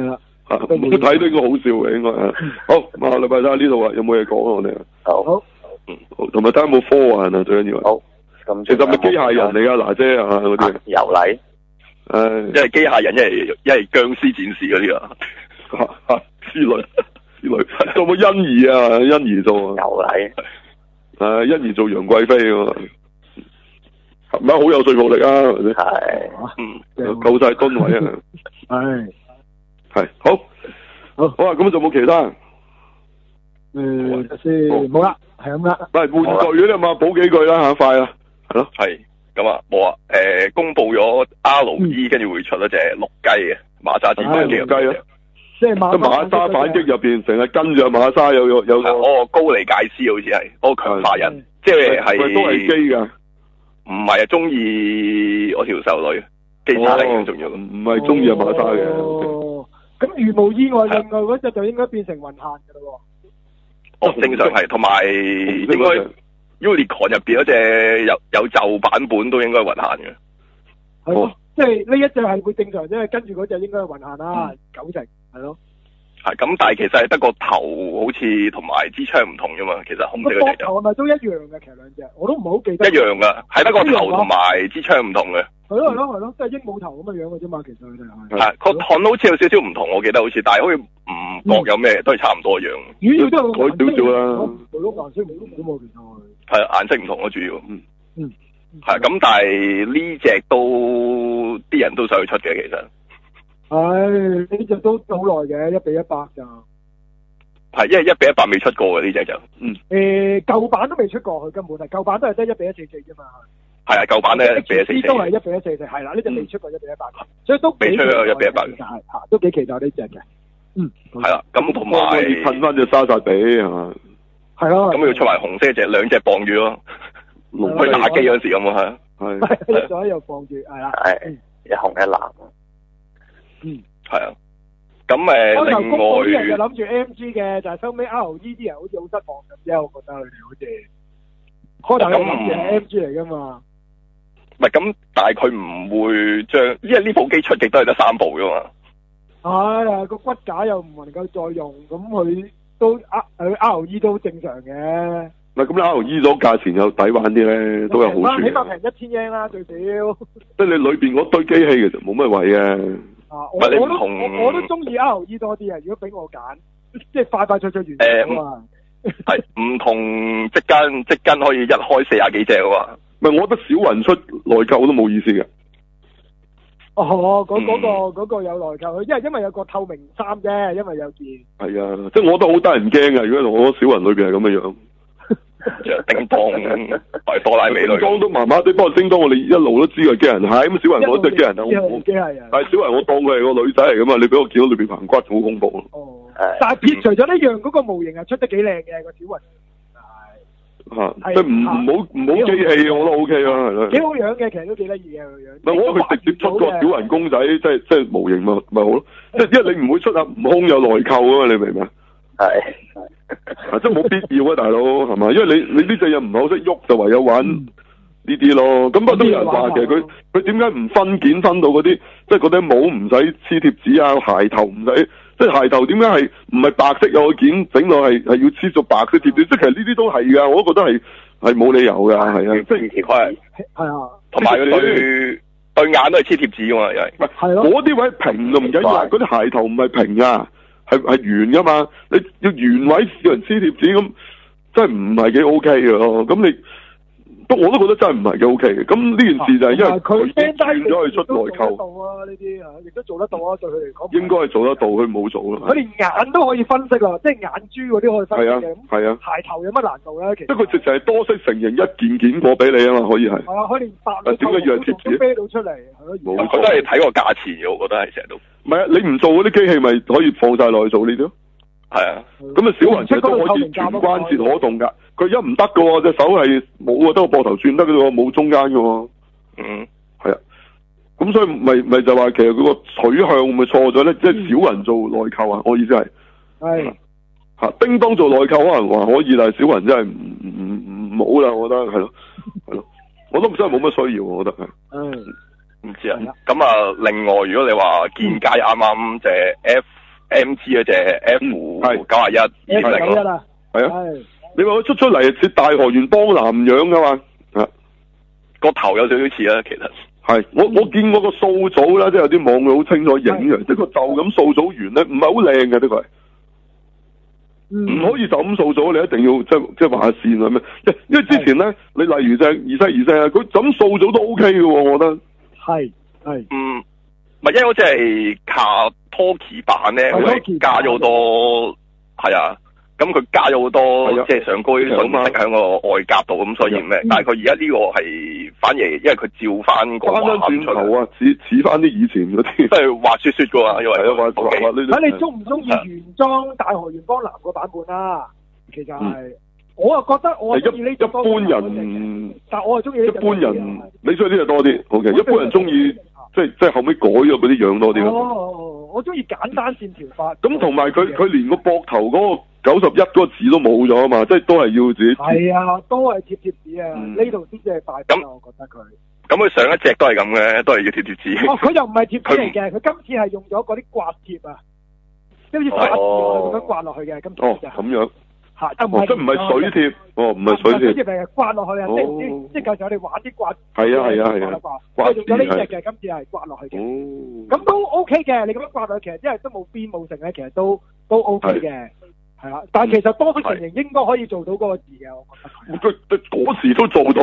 冇睇都應該好笑嘅應該啊。好，下禮拜睇下呢度啊，有冇嘢講啊？我哋好， 同埋睇下有冇科幻啊，最緊要。好，咁其實咪機械人嚟噶，娜姐啊嗰啲。 由嚟。 一係機械人，一係僵屍戰士嗰啲啊， 之類，有冇欣宜啊？欣宜做啊？ 由嚟。 欣宜做楊貴妃喎，係咪好有說服力啊？係，夠晒噸位啊！係，好啊，咁就冇其他。 先冇啦，係咁啦。 喂，玩具嗰啲嘛，補幾句啦吓，快啦，係咯。 係。咁啊，冇啊，公布咗 RE 跟住會出一隻綠雞嘅馬沙子反擊雞啊，即係馬沙反擊入邊成日跟住馬沙有高尼介斯好似係個強化人，即係都係機噶， 唔係啊，中意我條瘦女機沙嚟嘅，重要唔係中意阿馬沙嘅。 咁如無意外，另外嗰隻就應該變成雲限噶咯。 正常係，同埋應該。Unicorn 入邊嗰隻有舊版本都應該雲限嘅， 係咯，即係呢一隻係會正常，即係跟住嗰隻應該係雲限啦，90%係咯。係咁，但係其實係得個頭好似同埋支槍唔同啫嘛，其實紅色嗰隻就。 頭係咪都一樣嘅？其實兩隻我都唔係好記得。 一樣噶，係得個頭同埋支槍唔同嘅。 係咯，即係鸚鵡頭咁嘅樣嘅啫嘛，其實佢哋係。 係個盾好似有少少唔同，我記得好似，但係好似唔覺有咩，都係差唔多一樣。 主要都係改少少啦。 係咯，顏色唔同啫嘛，其實係。 係顏色唔同咯，主要。係咁，但係呢隻都啲人都想去出嘅，其實。 係呢隻都好耐嘅，1:100就。 係，因為1:100未出過嘅呢隻就。 舊版都未出過，佢根本係舊版都係得1:144啫嘛。 係啊，舊版咧1:144。 都係1:144，係啦，呢隻未出過1:100，所以都未出過 1:100。 都幾期待呢隻嘅。 係啦，咁同埋噴翻隻沙薩比係嘛？ 係咯。 咁要出埋紅色隻，兩隻綁住咯，去打機嗰時咁啊， 係。一左一右綁住，係啦。 係一紅一藍。 係啊。咁另外啲人就諗住 MG 嘅，但係收尾 RE 啲人好似好失望咁啫，我覺得佢哋好似。開頭諗住係 MG 嚟噶嘛。 唔係咁，但係佢唔會將，因為呢部機出極都係得3部噶嘛。 係啊，個骨架又唔能夠再用，咁佢都RE 都正常嘅。 唔係咁，RE 咗價錢又抵玩啲咧，都有好處。 起碼平1000英啦，最少。 即係你裏邊嗰堆機器其實冇乜位嘅。 我都中意 RE 多啲啊！如果俾我揀，即係快快脆脆完成啊嘛。 係唔同即間可以一開40幾隻嘅喎。 唔係，我覺得小雲出內購都冇意思嘅。 嗰個有內購，因為有個透明衫啫，因為有件。係啊，即係我覺得好得人驚啊！如果我小雲裏邊係咁嘅樣。 叮當係多拉美女， 叮當都麻麻地，不過叮當我哋一路都知佢機人係咁，小雲我都係機人啊，但係小雲我當佢係個女仔嚟噶嘛，你俾我見到裏邊棚骨好恐怖咯。 但係撇除咗呢樣，嗰個模型係出得幾靚嘅個小雲， 即係唔好機器，我覺得 O K 啊，係咯。 幾好樣嘅，其實都幾得意嘅個樣。 唔係我覺得佢直接出個小雲公仔，即係模型咪好咯，即係因為你唔會出悟空有內購啊嘛，你明唔明？係，即係冇必要啊，大佬係嘛？因為你呢隻嘢唔係好識喐，就唯有玩呢啲咯。咁不過都有人話其實佢點解唔分件分到嗰啲，即係嗰啲帽唔使黐貼紙啊，鞋頭唔使，即係鞋頭點解係唔係白色有個件整到係要黐咗白色貼紙？即係其實呢啲都係㗎，我都覺得係冇理由㗎，係啊，即係係啊，同埋佢對眼都係黐貼紙㗎嘛，又係。 係咯。 嗰啲位平就唔緊要，嗰啲鞋頭唔係平啊。係圓噶嘛？你要原位叫人黐貼紙咁，真係唔係幾 OK 嘅咯。咁你我都覺得真係唔係幾 OK 嘅。咁呢件事就係因為佢轉咗去出內購啊，呢啲亦都做得到啊。對佢嚟講， 應該係做得到，佢冇做咯。 佢連眼都可以分析啦，即係眼珠嗰啲可以分析嘅。 係啊。 鞋頭有乜難度咧？其實即係佢直情係多色成型一件過俾你啊嘛，可以係。 係啊，佢連白點解要係貼紙飛到出嚟？ 我覺得係睇個價錢嘅，我覺得係成日都。 唔係啊，你唔做嗰啲機器咪可以放晒落去做呢啲咯。係啊，咁啊小雲其實都可以全關節可動噶，佢一唔得噶喎，隻手係冇啊，得個膊頭轉得嘅喎，冇中間嘅喎。係啊，咁所以咪就話其實佢個取向咪錯咗咧，即係小雲做內購啊，我意思係。係。吓，叮當做內購可能話可以，但係小雲真係唔好啦，我覺得係咯，係咯，我都真係冇乜需要，我覺得係。 唔知啊，咁啊，另外如果你話劍街啱啱隻 MG 嗰隻 F91 270 啊， 係啊，你話佢出嚟似大河原邦男樣噶嘛？ 個頭有少少似啦，其實係我見過個素組啦，即係有啲網友好清楚影嘅，即係個就咁素組完咧，唔係好靚嘅呢個係。唔可以就咁掃咗，你一定要即係畫下線啊咩？因為之前咧，你例如隻242啊，佢就咁掃咗都 OK 嘅喎，我覺得。係。 唔係因為嗰隻係卡托奇版咧，佢加咗好多，係啊，咁佢加咗好多，即係上高啲信息喺個外甲度，咁所以咩？但係佢而家呢個係反而，因為佢照翻個畫轉頭啊，似翻啲以前嗰啲， 即係滑雪雪嘅喎，因為睇你中唔中意原裝大河原邦男個版本啦？其實係，我又覺得我中意呢隻多啲。一般人，但我係中意呢隻。一般人，你中意呢隻多啲，OK。一般人中意。即係後尾改咗嗰啲樣多啲咯。 我中意簡單線條法。 咁同埋佢連個膊頭嗰個91嗰個字都冇咗啊嘛，即係都係要自己。係啊，都係貼紙啊，呢度先至係大啲啊，我覺得佢。 咁佢上一隻都係咁嘅，都係要貼紙。 佢又唔係貼紙嚟嘅，佢今次係用咗嗰啲刮貼啊，即係好似刮貼咁樣刮落去嘅，今次就。 咁樣。 即係唔係水貼，唔係水貼。水貼係刮落去啊，即係舊時我哋玩啲刮。 係啊。 刮用咗呢隻嘅，今次係刮落去嘅。咁都 OK 嘅，你咁樣刮落去，其實因為都冇邊冇成咧，其實都 OK 嘅，係啦。但係其實多數情形應該可以做到嗰個字嘅，我覺得。 佢嗰時都做到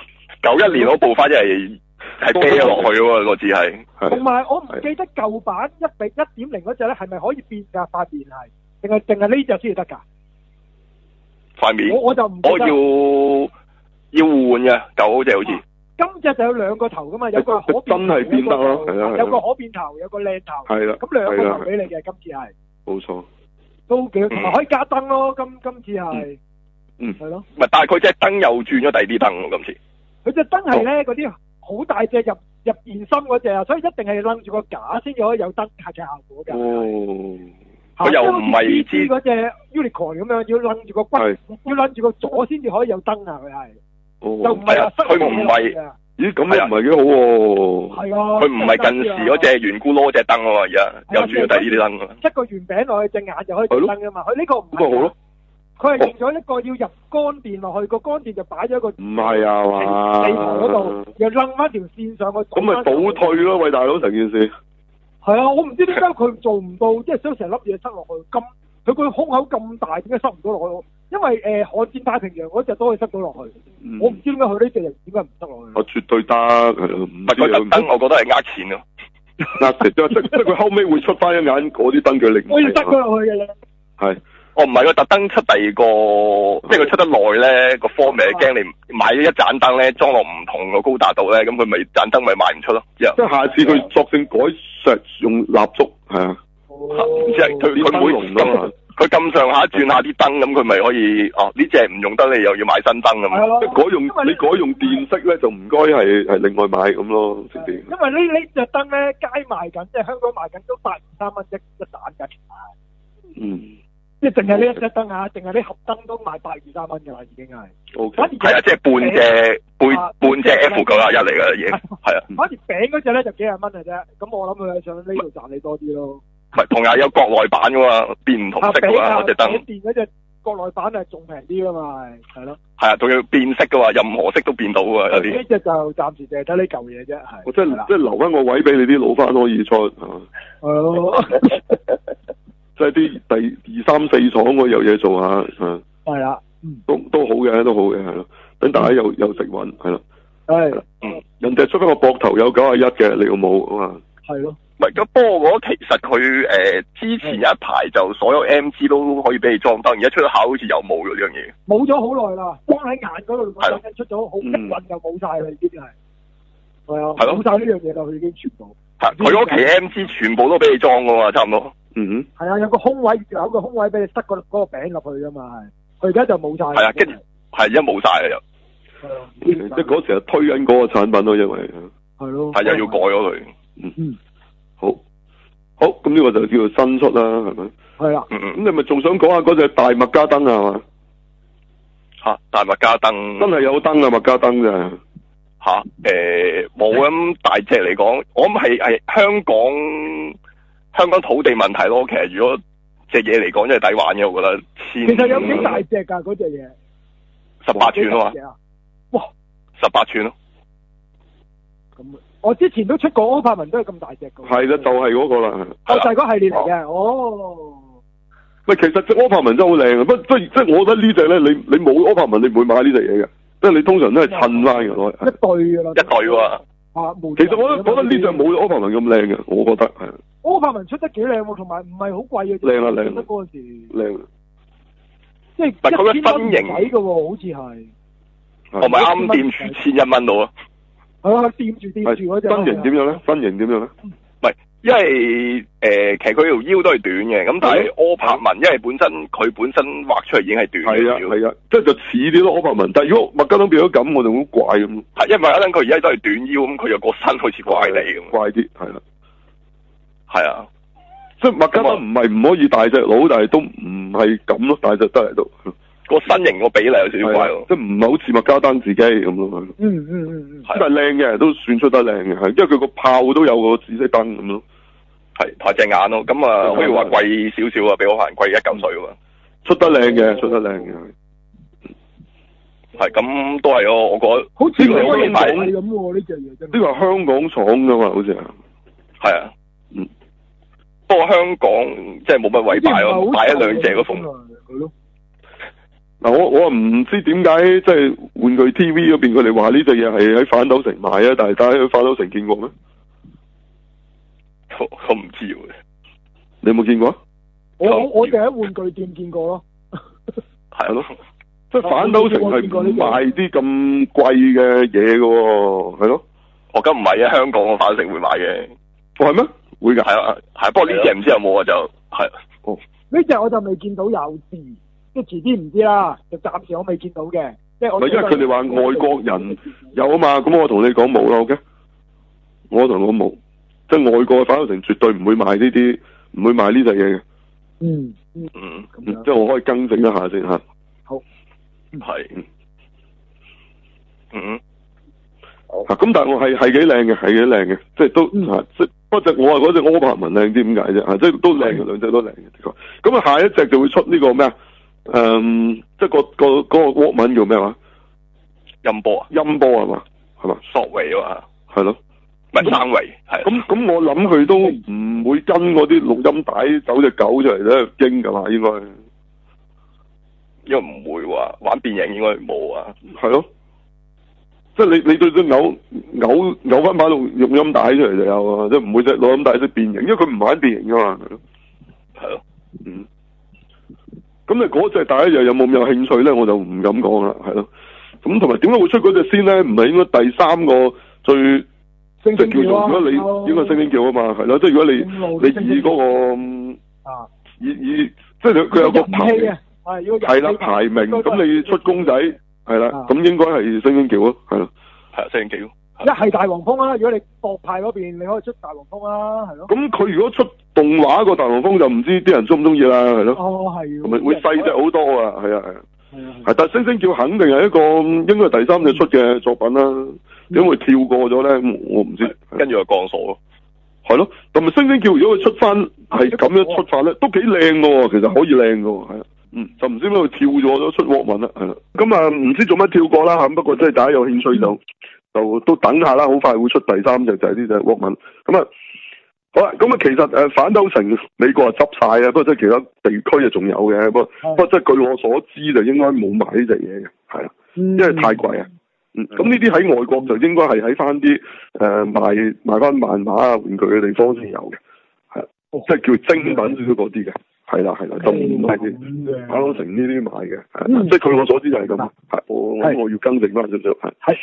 ，91年嗰部翻係啤落去喎，個字係。 同埋我唔記得舊版1:1.0嗰隻咧，係咪可以變㗎？塊面係，定係呢隻先至得㗎？ 塊面， 我就唔記得。 我要換嘅，舊嗰隻好似。 今隻就有兩個頭噶嘛，有個可變真係變得咯，係啊， 有個可變頭，有個靚頭。 係啦。 咁兩個頭俾你嘅，今次係。 冇錯。 都幾，同埋可以加燈咯，今次係。係咯。 唔係，但係佢隻燈又轉咗第二啲燈喎，今次。 佢隻燈係咧嗰啲好大隻入現心嗰隻啊，所以一定係擸住個架先至可以有燈嘅效果㗎。 哦。 佢又唔係似嗰隻 Unicorn 咁樣，要擸住個骨，要擸住個座先至可以有燈啊！佢係，就唔係佢唔係， 咦咁又唔係幾好喎？ 係啊， 佢唔係近時嗰隻圓咕嚕隻燈啊嘛，而家又轉咗第二啲燈啊。 一個圓餅落去隻眼就可以轉燈噶嘛，佢呢個唔係。 咁咪好咯。 佢係用咗一個要入乾電落去，個乾電就擺咗個唔係啊嘛， 地台嗰度，又擸翻條線上去。 咁咪倒退咯，喂大佬成件事。 係啊，我唔知點解佢做唔到，即係想成粒嘢塞落去咁，佢個胸口咁大，點解塞唔到落去？因為悍戰太平洋嗰隻都可以塞到落去，我唔知點解佢呢隻又點解唔塞落去？ 我絕對得，唔係佢特登，我覺得係呃錢咯。 即係佢後尾會出翻一眼嗰啲燈嘅力。 可以塞咗落去嘅咧。 係。 唔係佢特登出第二個，即係佢出得耐咧，個 format 驚你買咗一盞燈咧，裝落唔同個高達度咧，咁佢咪盞燈咪賣唔出咯。即係下次佢索性改石用蠟燭，係啊。 即係佢會佢咁上下轉下啲燈，咁佢咪可以呢隻唔用得，你又要買新燈咁。 係咯。 你改用電色咧，就唔該係另外買咁咯，直接。 因為呢隻燈咧街賣緊，即係香港賣緊都83蚊一盞嘅。即係淨係呢一隻燈啊，淨係呢盒燈都賣83蚊㗎啦，已經係。 係啊，即係半隻 F91嚟㗎已經。係啊。 反而餅嗰隻咧就幾廿蚊嘅啫，咁我諗佢想呢度賺你多啲咯。 唔係，同樣有國內版㗎嘛，變唔同色㗎嘛，嗰隻燈。 電嗰隻國內版係仲平啲㗎嘛，係咯。係啊，仲要變色㗎嘛，任何色都變到㗎有啲。 呢隻就暫時淨係睇呢嚿嘢啫，係。 我即係留翻個位俾你啲老翻可以出係嘛？ 係咯。 即係啲第2、3、4廠我有嘢做下， 係啦， 都好嘅，都好嘅，係咯，等大家又食穩，係咯， 係， 人哋出翻個膊頭有91嘅，你有冇啊嘛？ 係咯， 唔係咁，不過我覺得其實佢之前有一排就所有 MG 都可以俾你裝燈，而家出咗考好似又冇咗呢樣嘢， 冇咗好耐啦，光喺眼嗰度出咗好一運就冇晒啦，已經係，係啊，冇晒呢樣嘢啦，佢已經全部， 佢嗰期 MG 全部都俾你裝㗎嘛，差唔多。 係啊，有個空位，有個空位俾你塞嗰個餅落去噶嘛，係。佢而家就冇晒。係啊，跟住係而家冇晒啦又。 係啊，即係嗰時係推緊嗰個產品咯，因為。 係咯。 係又要改咗佢。 好，咁呢個就叫做新出啦，係咪？ 係啦。 咁你咪仲想講下嗰隻大麥加燈啊？係嘛？ 吓，大麥加燈。 真係有燈啊，麥加燈咋？ 吓，冇咁大隻嚟講，我諗係香香港土地問題咯。其實如果隻嘢嚟講，真係抵玩嘅，我覺得。 其實有幾大隻㗎嗰隻嘢 ？18寸啊嘛。 哇 ！18寸咯。 咁我之前都出過柯柏文都係咁大隻㗎。 係啦，就係嗰個啦。 就係嗰系列嚟嘅。哦。 喂，其實隻柯柏文真係好靚啊！不即係我覺得呢隻咧，你冇柯柏文，你唔會買呢隻嘢嘅。即係你通常都係襯翻嘅攞。 一對㗎啦。 一對喎。 其實我覺得呢隻冇柯柏文咁靚嘅，我覺得係。 柯柏文出得幾靚喎，同埋唔係好貴嘅。 靚啊靚！ 嗰陣時。 靚。 即係1000蚊嘅喎，好似係。 我咪啱掂住1100蚊到啊！ 係啊，掂住嗰隻。 身形點樣咧？身形點樣咧？ 唔係，因為其實佢條腰都係短嘅，咁但係柯柏文，因為佢本身畫出嚟已經係短嘅。係啊， 即係就似啲咯柯柏文。但係如果麥加登變咗咁，我就好怪咁。 係，因為麥加登佢而家都係短腰，咁佢又個身好似怪地咁。怪啲，係啦。係啊，即係麥加登唔係唔可以大隻佬，但係都唔係咁咯，大隻得嚟都。個身形個比例有少少怪喎，即係唔係好似麥加登自己咁咯。但係靚嘅都算出得靚嘅，係因為佢個炮都有個紫色燈咁咯。係抬隻眼咯，咁啊可以話貴少少啊，比我可能貴1嚿水啊嘛。出得靚嘅，出得靚嘅。係咁都係咯，我覺得。好似香港咁喎，呢隻嘢真係。呢個係香港廠噶嘛，好似係。係啊。不過香港即係冇乜位擺咯，擺一兩隻嗰款。係咯。嗱，我唔知點解即係玩具 TV 嗰邊佢哋話呢隻嘢係喺反斗城買啊，但係大家喺反斗城見過咩？我唔知喎，你有冇見過？我哋喺玩具店見過咯。係咯，即係反斗城係賣啲咁貴嘅嘢嘅喎，係咯。我咁唔係啊，香港嘅反斗城會買嘅。係咩？會㗎。係啊，係。不過呢隻唔知有冇啊，就係。哦。呢隻我就未見到有字。即係遲啲唔知啦，就暫時我未見到嘅。即係我。因為佢哋話外國人有啊嘛，咁我同你講冇啦，OK？我同我冇，即係外國嘅反斗城絕對唔會賣呢啲，唔會賣呢隻嘢嘅。即係我可以更正一下先嚇。好。係。咁但係我係幾靚嘅，係幾靚嘅，即係都即不過我話嗰隻柯柏文靚啲點解啫？即係都靚嘅，兩隻都靚嘅。咁啊，下一隻就會出呢個咩啊？即係嗰個 Walkman 叫咩話？音波啊？音波係嘛？係嘛？索維啊？係咯，唔係三維係。咁我諗佢都唔會跟嗰啲錄音帶走隻狗出嚟咧驚㗎嘛，應該。因為唔會話玩變形應該冇啊。係咯。即係你對隻扭翻把錄音帶出嚟就有啊，即係唔會隻錄音帶識變形，因為佢唔玩變形㗎嘛。係咯。咁你嗰隻第一隻有冇咁有興趣咧？我就唔敢講啦，係咯。咁同埋點解會出嗰隻先咧？唔係應該第三個最即係叫做，如果你應該星星叫啊嘛，係咯。即係如果你以嗰個以即係佢有個係啦排名，咁你出公仔係啦，咁應該係星星叫咯，係咯，係啊，星星叫。一係大黃蜂啦，如果你博派嗰邊，你可以出大黃蜂啦，係咯。咁佢如果出動畫個大黃蜂就唔知啲人中唔中意啦，係咯。哦，係。同埋會細隻好多啊，係啊係啊。係，但係星星叫肯定係一個應該係第三隻出嘅作品啦。點會跳過咗咧？我唔知。跟住就降鎖咯。係咯，同埋星星叫如果佢出翻係咁樣出發咧，都幾靚噶喎，其實可以靚噶喎，係啊。就唔知點解佢跳咗出Walkman啦，係啦。咁啊，唔知做乜跳過啦嚇，不過即係大家有興趣就都等下啦，好快會出第三隻就係呢隻Walkman。咁啊，好啦，咁啊其實反斗城美國啊執晒啊，不過即係其他地區啊仲有嘅，不過即係據我所知就應該冇買呢隻嘢嘅，係啊，因為太貴啊。咁呢啲喺外國就應該係喺翻啲賣翻漫畫啊玩具嘅地方先有嘅，係啊，即係叫精品少少嗰啲嘅，係啦，就唔係反斗城呢啲買嘅，即係據我所知就係咁，係我要更正翻少少，係。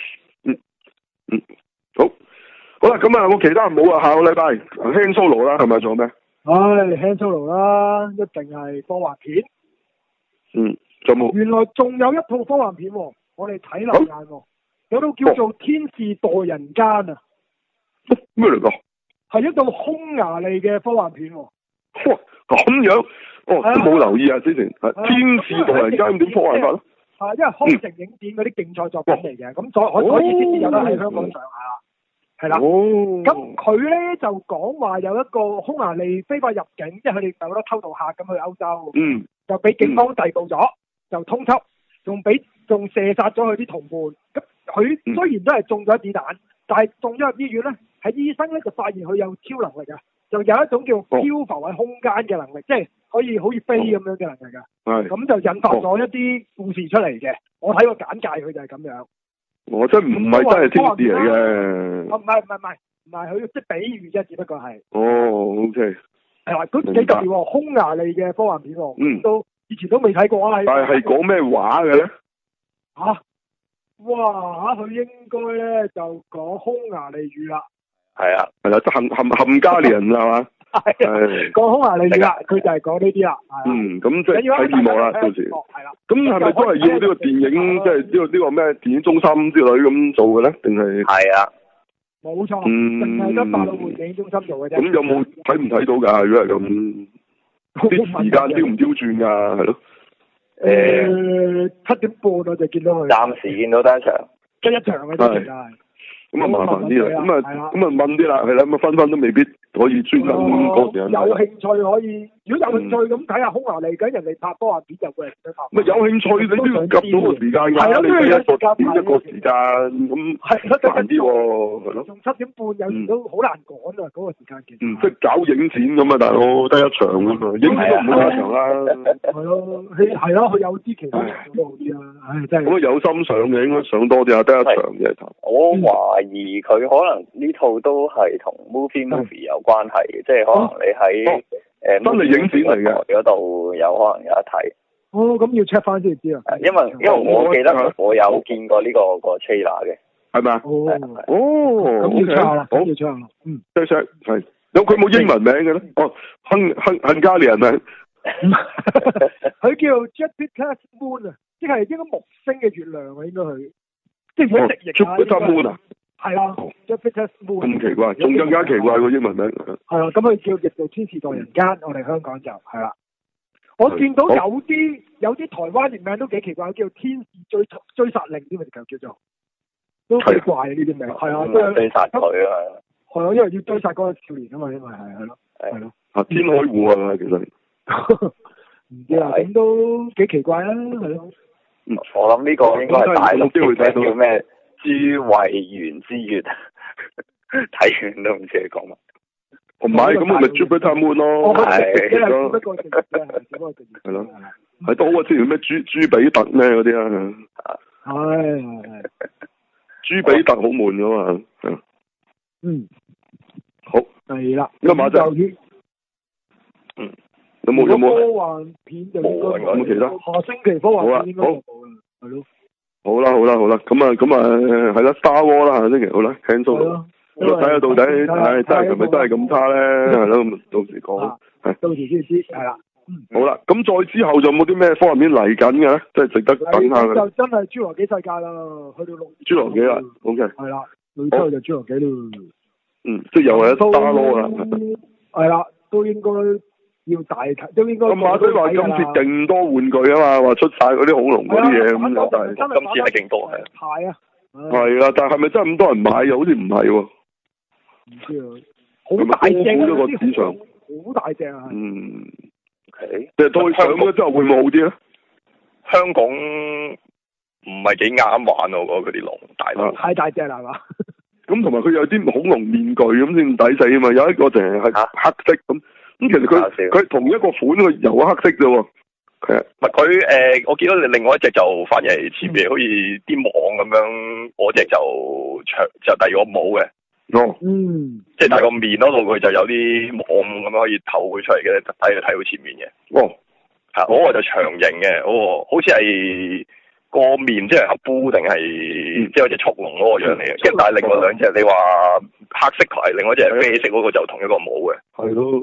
好啦，咁啊，我其他人冇啊，下個禮拜Han Solo啦，係咪仲有咩？Han Solo啦，一定係科幻片。仲冇？原來仲有一套科幻片，我哋睇漏眼，有套叫做《天使代人間》啊。咩嚟噶？係一套匈牙利嘅科幻片。哇，咁樣？都冇留意啊，之前。天使代人間點科幻法咧？因為康城影展嗰啲競賽作品嚟嘅，咁所以先至有得喺香港上下。 係啦。咁佢咧就講話有一個匈牙利非法入境，即係佢哋有得偷渡客咁去歐洲。就俾警方逮捕咗，就通緝，仲射殺咗佢啲同伴。咁佢雖然都係中咗子彈，但係中咗入醫院咧，喺醫生咧就發現佢有超能力啊，就有一種叫漂浮喺空間嘅能力，即係可以好似飛咁樣嘅能力㗎。咁就引發咗一啲故事出嚟嘅。我睇個簡介佢就係咁樣。我真唔係真係天使嚟嘅。唔係，佢即係比喻啫，只不過係。OK。係啦，都幾特別喎，匈牙利嘅科幻片喎。都以前都未睇過啊。但係講咩話嘅咧？佢應該咧就講匈牙利語啦。係啊，即係冚家連係嘛？係講匈牙利語啦，佢就係講呢啲啦。咁即係睇字幕啦，到時。係啦。咁係咪都係要呢個電影，即係呢個咩電影中心之類咁做嘅咧？定係？係啊。冇錯。淨係得百老匯電影中心做嘅啫。咁有冇睇唔睇到㗎？如果係咁，啲時間刁唔刁轉㗎？係咯。7點半我就見到佢。暫時見到得一場。得一場嘅啫，其實係。咁啊麻煩啲啦，咁啊問啲啦，係啦，咁啊分都未必可以專登嗰時間。有興趣可以，如果有興趣咁睇下匈牙利，咁人哋拍科幻片就會嚟拍。咪有興趣你都要夾到個時間㗎，你俾一個時間咁煩啲喎，係咯。仲7點半有時都好難趕啊，嗰個時間其實。即係搞影展咁啊，大佬得一場㗎嘛，影展都唔會得一場啦。係咯，佢有啲其他場都好啲啦，真係。咁啊有心上嘅應該上多啲啊，得一場嘅。我懷疑佢可能呢套都係同 movie 有關係嘅，即係可能你喺真係影展嚟嘅嗰度有可能有得睇。咁要 check 翻先知啊。因為我記得我有見過呢個 trailer 嘅，係咪啊？咁要 check 啦，要 check 啦。check 係。有佢冇英文名嘅咧？亨加利人名。佢叫 Jupiter Moon 啊，即係應該木星嘅月亮啊，應該佢。即係佢直譯啊。Jupiter Moon 啊。係啊 Jupiter Moon。咁奇怪，仲更加奇怪個英文名。係啊，咁佢叫譯做天使代人間，我哋香港就係啦。我見到有啲台灣譯名都幾奇怪，叫天使追殺令添啊，叫做都奇怪呢啲名。係啊，追殺佢啊。係啊，因為要追殺嗰個少年啊嘛，因為係咯。係咯。天海湖啊，其實。唔知啊，咁都幾奇怪啊，係咯。我諗呢個應該係大陸嘅叫咩？朱慧媛之月，睇完都唔知你講乜。唔係，咁咪 Jupiter Moon 咯。係咯。係咯。係都好過之前咩朱比特咩嗰啲啊。係。朱比特好悶噶嘛。好。係啦。今晚就。有冇科幻片就應該冇其他。下星期科幻片應該冇啦。係咯。好啦，咁啊，係啦 ，Star Wars 啦，下星期好啦 ，cancel 啦，睇下到底，真係咪真係咁差咧？係咯，咁到時講，到時先知，係啦。好啦，咁再之後就冇啲咩科幻片嚟緊嘅咧，即係值得等下嘅。就真係侏羅紀世界啦，去到侏羅紀啦 ，OK。係啦，之後就侏羅紀咯。即係又係 Star Wars 啦。係啦，都應該。要大睇都應該。咁馬都話今次勁多玩具啊嘛，話出晒嗰啲恐龍嗰啲嘢咁樣，但係今次係勁多係。係啊。係啊，但係咪真係咁多人買又好似唔係喎。唔知啊。好大隻啊！呢個市場。好大隻啊！即係再上咗之後會唔會好啲咧？香港唔係幾啱玩喎，嗰啲龍大到。太大隻啦係嘛？咁同埋佢有啲恐龍面具咁先抵死啊嘛，有一個淨係黑色咁。咁其實佢同一個款佢油黑色啫喎，係啊，唔係佢我見到另外一隻就反而係前面好似啲網咁樣，嗰隻就長就第二個帽嘅，即係大個面嗰度佢就有啲網咁樣可以透佢出嚟嘅，睇到前面嘅，嗰個就長形嘅，好似係個面即係合膚定係即係好似速龍嗰個樣嚟嘅，即係但係另外兩隻你話黑色同另外一隻係啡色嗰個就同一個帽嘅，係咯。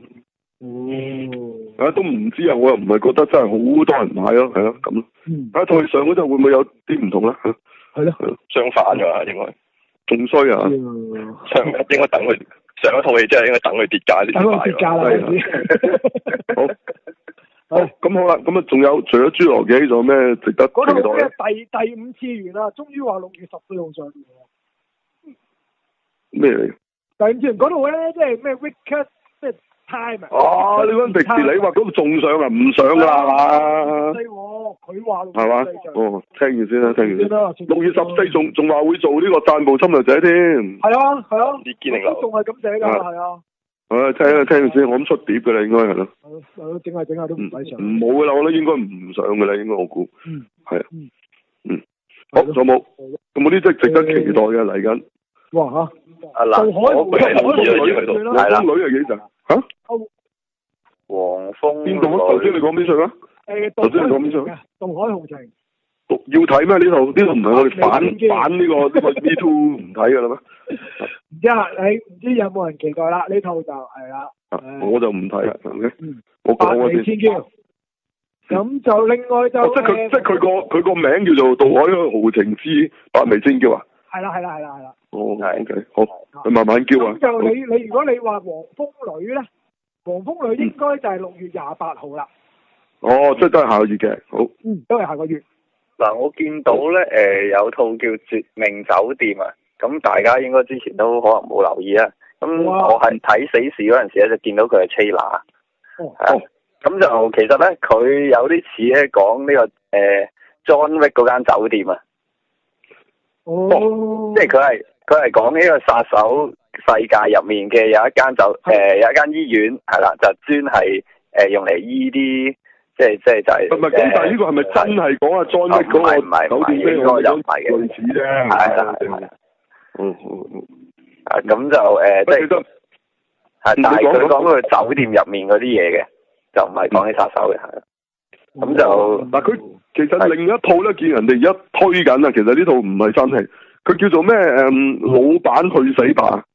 都唔知啊！我又唔係覺得真係好多人買咯，係咯咁咯。睇台上嗰陣會唔會有啲唔同咧？係咯，相反㗎嘛，應該仲衰啊！應該等佢上一套戲，真係應該等佢跌價先買。跌價啦！好，咁好啦，咁啊，仲有除咗侏羅紀，仲有咩值得期待？嗰套咩第五次元啊，終於話6月14號上映。 咩嚟？ 第五次元嗰度咧，即係咩 Wicked 咩 Time 啊？ 哦，你講迪士尼話嗰度仲上啊？唔上㗎啦，係嘛？ 佢話係嘛？哦，聽完先啦，聽完先。6月14仲話會做呢個散步侵略者添。係啊， 啲堅力流仲係咁寫㗎，係啊。 聽完先，我諗出碟㗎啦，應該係咯。 整下都唔使上。 唔好㗎啦，我覺得應該唔上㗎啦，應該我估。係啊。好，仲有冇啲即係值得期待嘅嚟緊？ 哇嚇！ 阿南，我俾你留意喺度。係啦。 女係幾時嚇？ 黃蜂邊度啊？頭先你講邊出啊？頭先你講邊出？ 渡海豪情。 要睇咩？呢套唔係我哋反呢個 Me Too 唔睇㗎啦咩？ 唔知啊，你唔知有冇人期待啦？呢套就係啦。 我就唔睇啦，係咪？我講嗰啲。 千嬌。咁就另外就即係佢個名叫做《渡海豪情之百媚千嬌》啊？ 係啦。 哦，OK，好，佢慢慢叫啊。 咁就你如果你話黃蜂女咧，黃蜂女應該就係6月28號啦。 哦，即係都係下個月嘅，好。 都係下個月。 嗱，我見到咧，有套叫《絕命酒店》啊，咁大家應該之前都可能冇留意啊。咁我係睇死侍嗰陣時咧，就見到佢係 trailer。咁就其實咧，佢有啲似咧講呢個John Wick 嗰間酒店啊。即係佢係講呢個殺手世界入面嘅有一間有一間醫院係啦，就專係用嚟醫啲即係就係。唔係咁，但係呢個係咪真係講阿 John Wick 嗰個酒店咩？應該又唔係嘅，類似啫。係啦。咁就即係但係佢講個酒店入面嗰啲嘢嘅。就唔係講起殺手嘅，係咁就嗱佢其實另一套咧，見人哋而家推緊啊，其實呢套唔係新戲，佢叫做咩？老闆去死吧。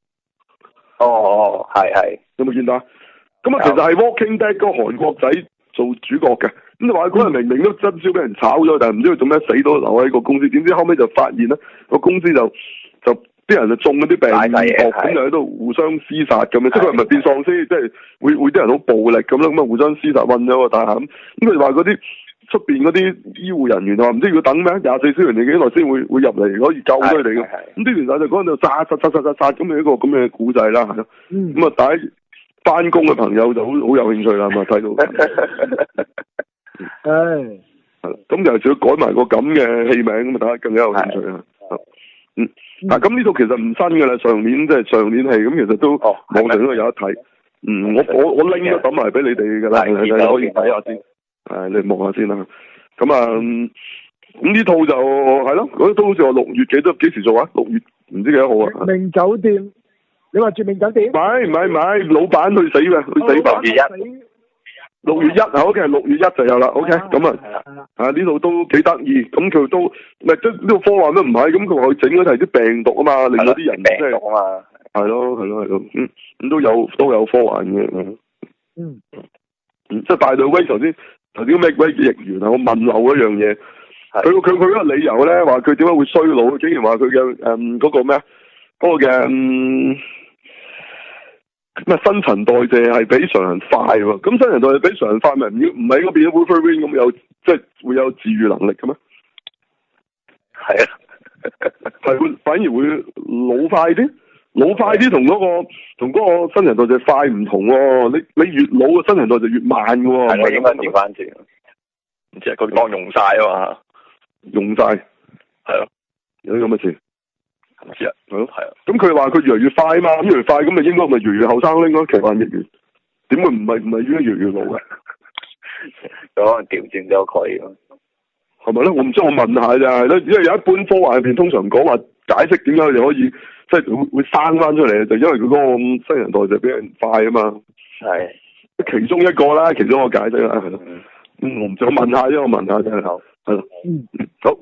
係，有冇見到啊？咁啊，其實係 Walking Dead 嗰個韓國仔做主角嘅，咁你話嗰人明明都真招俾人炒咗，但係唔知佢做咩死都留喺個公司，點知後尾就發現咧個公司就啲人就中嗰啲病毒，咁就喺度互相廝殺咁樣，即係佢唔係變喪屍，即係會啲人好暴力咁啦，咁啊互相廝殺韞咗個大廈咁佢哋話嗰啲出邊嗰啲醫護人員話唔知要等咩24小時定幾耐先會入嚟可以救佢哋嘅，咁啲聯就嗰陣就殺咁嘅一個咁嘅古仔啦，係咯，咁啊大家翻工嘅朋友就好有興趣啦，咁啊睇到，係咁就仲要改埋個咁嘅戲名，咁啊大家更加有興趣啊。嗱，咁呢套其實唔新噶啦，上年戲，咁其實都網上都有得睇。我拎咗抌埋俾你哋噶啦，你可以睇下先。你望下先啦。咁啊，咁呢套就係咯，嗰都好似話6月幾時做啊？6月唔知幾多號啊？ 絕命酒店，你話絕命酒店？唔係，老闆去死嘅，去死吧。6月1號，OK， 6月1就有啦，OK，咁啊，呢度都幾得意，咁佢都咪即呢個科幻都唔係，咁佢話佢整嗰係啲病毒啊嘛，令到啲人即係，係咯，咁都有科幻嘅，即係大隊威頭先咩鬼譯員啊，我問漏一樣嘢，佢嗰個理由咧話佢點解會衰老，竟然話佢嘅嗰個咩嗰個嘅咩新陳代謝係比常人快喎，咁新陳代謝比常人快咪唔係嗰邊 Wolverine 咁有即係會有治愈能力嘅咩？係啊，係會反而會老快啲同嗰個新陳代謝快唔同喎，你越老嘅新陳代謝越慢嘅喎， 係咪應該調翻轉？唔知係佢當用晒啊嘛， 用晒係啊， 有啲咁嘅事。 唔知啊，係啊， 咁佢話佢越嚟越快啊嘛，咁越嚟越快，咁咪應該咪越嚟越後生咯，應該奇幻逆緣，點會唔係越嚟越老嘅？ 可能調轉咗佢咯， 係咪咧？我唔知，我問下咋，因為有一般科幻入邊通常講話解釋點解佢哋可以即係會生翻出嚟，就因為佢嗰個新陳代謝比人快啊嘛。係，其中一個啦，其中一個解釋啦，係咯。我唔知，我問下啫，我問下啫，係咯。好。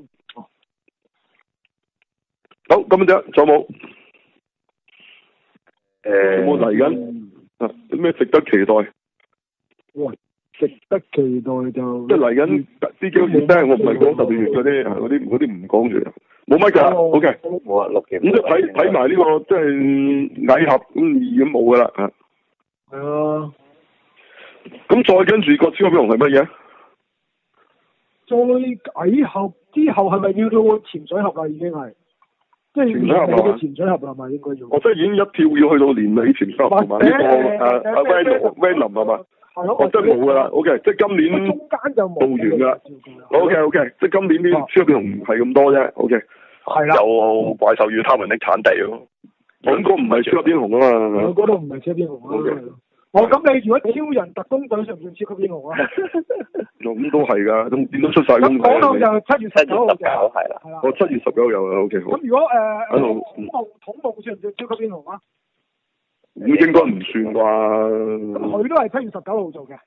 好，咁樣啫，仲有冇？有冇嚟緊？有咩值得期待？ 哇，值得期待就即係嚟緊啲幾好似咧，我唔係講特別月嗰啲唔講住，冇乜㗎。OK， 冇啊，6期。 咁即係睇埋呢個即係蟻俠咁冇㗎啦。 係啊。 咁再跟住個超級英雄係乜嘢？再蟻俠之後係咪要到潛水俠啦？已經係。 即係年尾嘅潛水盒係咪應該要？ 我即係已經一跳要去到年尾潛水盒同埋呢個Venom 係嘛？我真係冇㗎啦 ，OK， 即係今年中間就冇完㗎啦 ，OK， 即係今年啲超級英雄唔係咁多啫 ，OK， 係啦， 有怪獸與他們的產地咯， 咁個唔係超級英雄啊嘛， 我嗰度唔係超級英雄啊，咁你如果超人特工隊算唔算超級英雄啊？ 咁都係㗎，咁點都出晒工。 嗰度就7月19號係啦， 我7月19有啊 ，OK 好。 咁如果統務算唔算超級英雄啊？ 咁應該唔算啩？ 佢都係7月19號做嘅。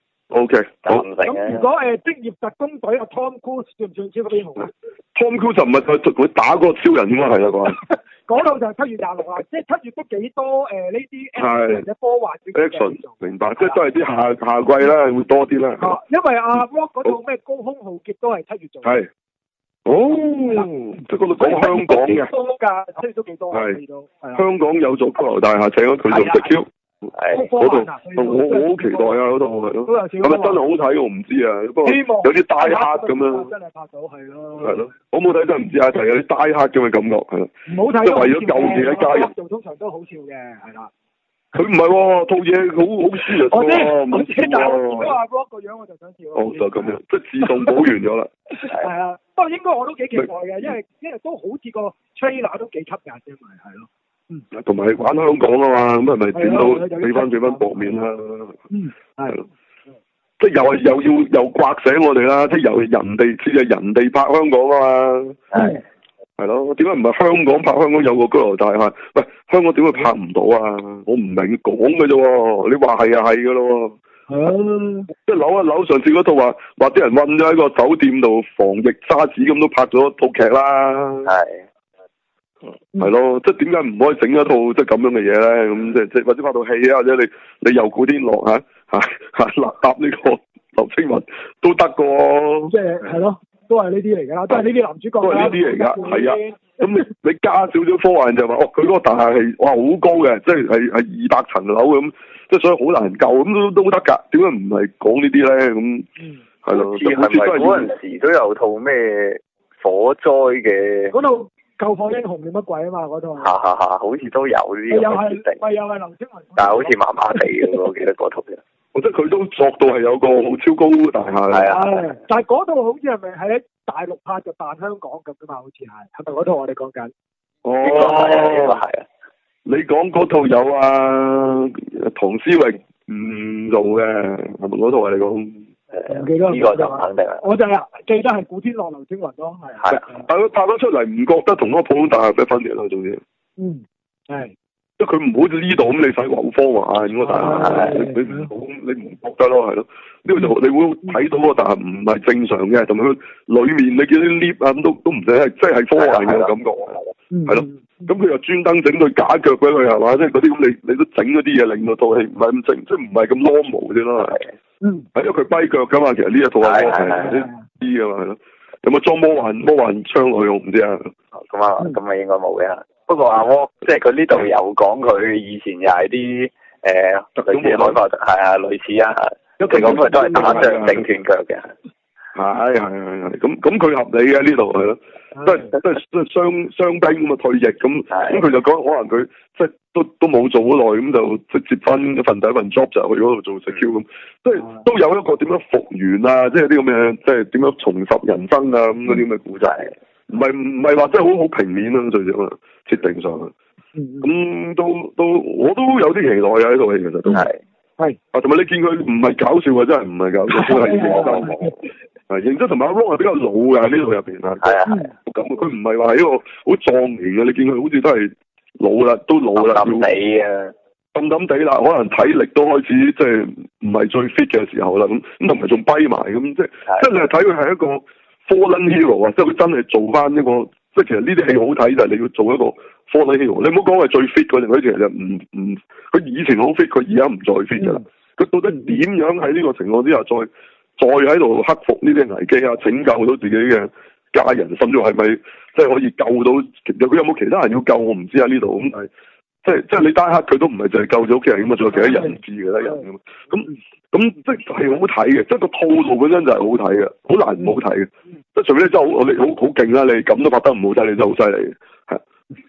O K， 好。 咁如果職業特工隊阿 Tom Cruise 算唔算超級英雄啊 ？Tom Cruise 就唔係佢打嗰個超人應該係啦啩。 嗰度就係7月26啦，即係7月都幾多呢啲 action 或者科幻嘅 action， 明白，即係都係啲夏季啦，會多啲啦。 因為阿 Rock 嗰套咩高空浩劫都係7月做。 係。即係嗰度講香港嘅。 多㗎，7月都幾多。係。 香港有座高樓大廈，請咗佢做特招。 係。 嗰度，我好期待啊！嗰度係咯。係咪真係好睇？我唔知啊。不過有啲大黑咁樣。 真係拍到係咯。 係咯。好唔好睇真係唔知啊！就係有啲大黑咁嘅感覺係咯。 唔好睇。 即係為咗救自己一家人。 做通常都好笑嘅，係啦。 佢唔係喎，套嘢好私人喎， 我知但係如果阿 Rock 個樣我就想笑。 就咁樣，即係自動補完咗啦。 係啊，不過應該我都幾期待嘅，因為都好似個 trailer 都幾吸引嘅，咪係咯。同埋玩香港啊嘛，咁係咪點到俾翻薄面啦？係。即係又刮醒我哋啦，即係由人哋拍香港啊嘛。係。係咯，點解唔係香港拍？香港有個高樓大廈，喂，香港點會拍唔到啊？我唔明講嘅啫喎，你話係啊係嘅咯喎，即係扭一扭上次嗰套話啲人韞咗喺個酒店度防疫沙士咁都拍咗套劇啦，係咯，即係點解唔可以整一套即係咁樣嘅嘢咧？咁即係或者拍套戲啊，或者你由古天樂搭呢個劉青雲都得個， 即係咯。都係呢啲嚟㗎啦，都係呢啲男主角。都係呢啲嚟㗎，係啊。咁你加少少科幻就話，佢嗰個大廈係哇好高嘅，即係200層樓咁，即係所以好難救，咁都得㗎。點解唔係講呢啲咧？咁係咯。 係咪嗰陣時都有套咩火災嘅？ 嗰套救火英雄定乜鬼啊嘛？嗰套。 好似都有呢啲。又係劉青雲。但係好似麻麻地嘅，我記得嗰套嘅。 我覺得佢都作到係有個好超高大廈。 係啊。 但係嗰套好似係咪喺大陸拍就扮香港咁㗎嘛？好似係咪嗰套我哋講緊？ 呢個係啊。 你講嗰套有啊？唐詩詠唔做嘅係咪嗰套啊？你講？ 唔記得。 呢個就肯定係。 我就係記得係古天樂、劉青雲咯，係。 係。 但係佢拍咗出嚟唔覺得同嗰個普通大廈有咩分別咯？總之。 係。 即係佢唔好似呢度咁，你使話好科幻啊！應該大廈，你唔覺得咯，係咯？呢個就你會睇到個大廈唔係正常嘅，同埋佢裏面你見啲 lift 啊咁都唔使係，即係科幻嘅感覺，係咯。咁佢又專登整對假腳俾佢係嘛？即係嗰啲咁你都整嗰啲嘢令到套戲唔係咁正，即係唔係咁 normal 啫咯。係因為佢跛腳㗎嘛，其實呢一套係啲㗎嘛，係咯。有冇裝魔幻槍落去我唔知啊。 咁啊應該冇嘅。不過阿窩即係佢呢度有講佢以前又係啲類似海豹，係啊類似啊，因為講佢都係打仗整斷腳嘅。 係，咁佢合理嘅呢度係咯，都係傷兵咁啊退役咁佢就講可能佢即係都冇做好耐咁就即係接翻一份第一份 job 就去嗰度做 secure 咁，即係都有一個點樣復原啊，即係啲咁嘅即係點樣重拾人生啊咁嗰啲咁嘅故仔。唔係話真係好平面啦，最少啊設定上啊，咁都我都有啲期待啊！呢套戲其實都係啊，同埋你見佢唔係搞笑啊，真係唔係搞笑，都係認真認真，同埋阿 Rock 係比較老嘅呢套入邊啊，咁佢唔係話係一個好壯年嘅，你見佢好似都係老啦， 冧地啊， 冧地啦，可能體力都開始即係唔係最 fit 嘅時候啦，咁同埋仲跛埋咁，即係你係睇佢係一個fallen hero 啊，即係佢真係做翻一個，即係其實呢啲戲好睇就係你要做一個 fallen hero。你唔好講係最 fit 嗰陣，佢其實唔，佢以前好 fit，佢而家唔再 fit 㗎啦。佢到底點樣喺呢個情況之下再喺度克服呢啲危機啊，拯救到自己嘅家人，甚至係咪即係可以救到？其實佢有冇其他人要救我唔知啊呢度咁，但係即係你單刻佢都唔係淨係救咗屋企人咁啊，仲有其他人質嘅啦人咁即係好睇嘅，即係個套路本身就係好睇嘅，好難唔好睇嘅。即係除非你真係你好勁啦，你咁都拍得唔好睇，你真係好犀利嘅。係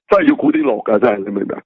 真係要古天樂㗎，真係你明唔明啊？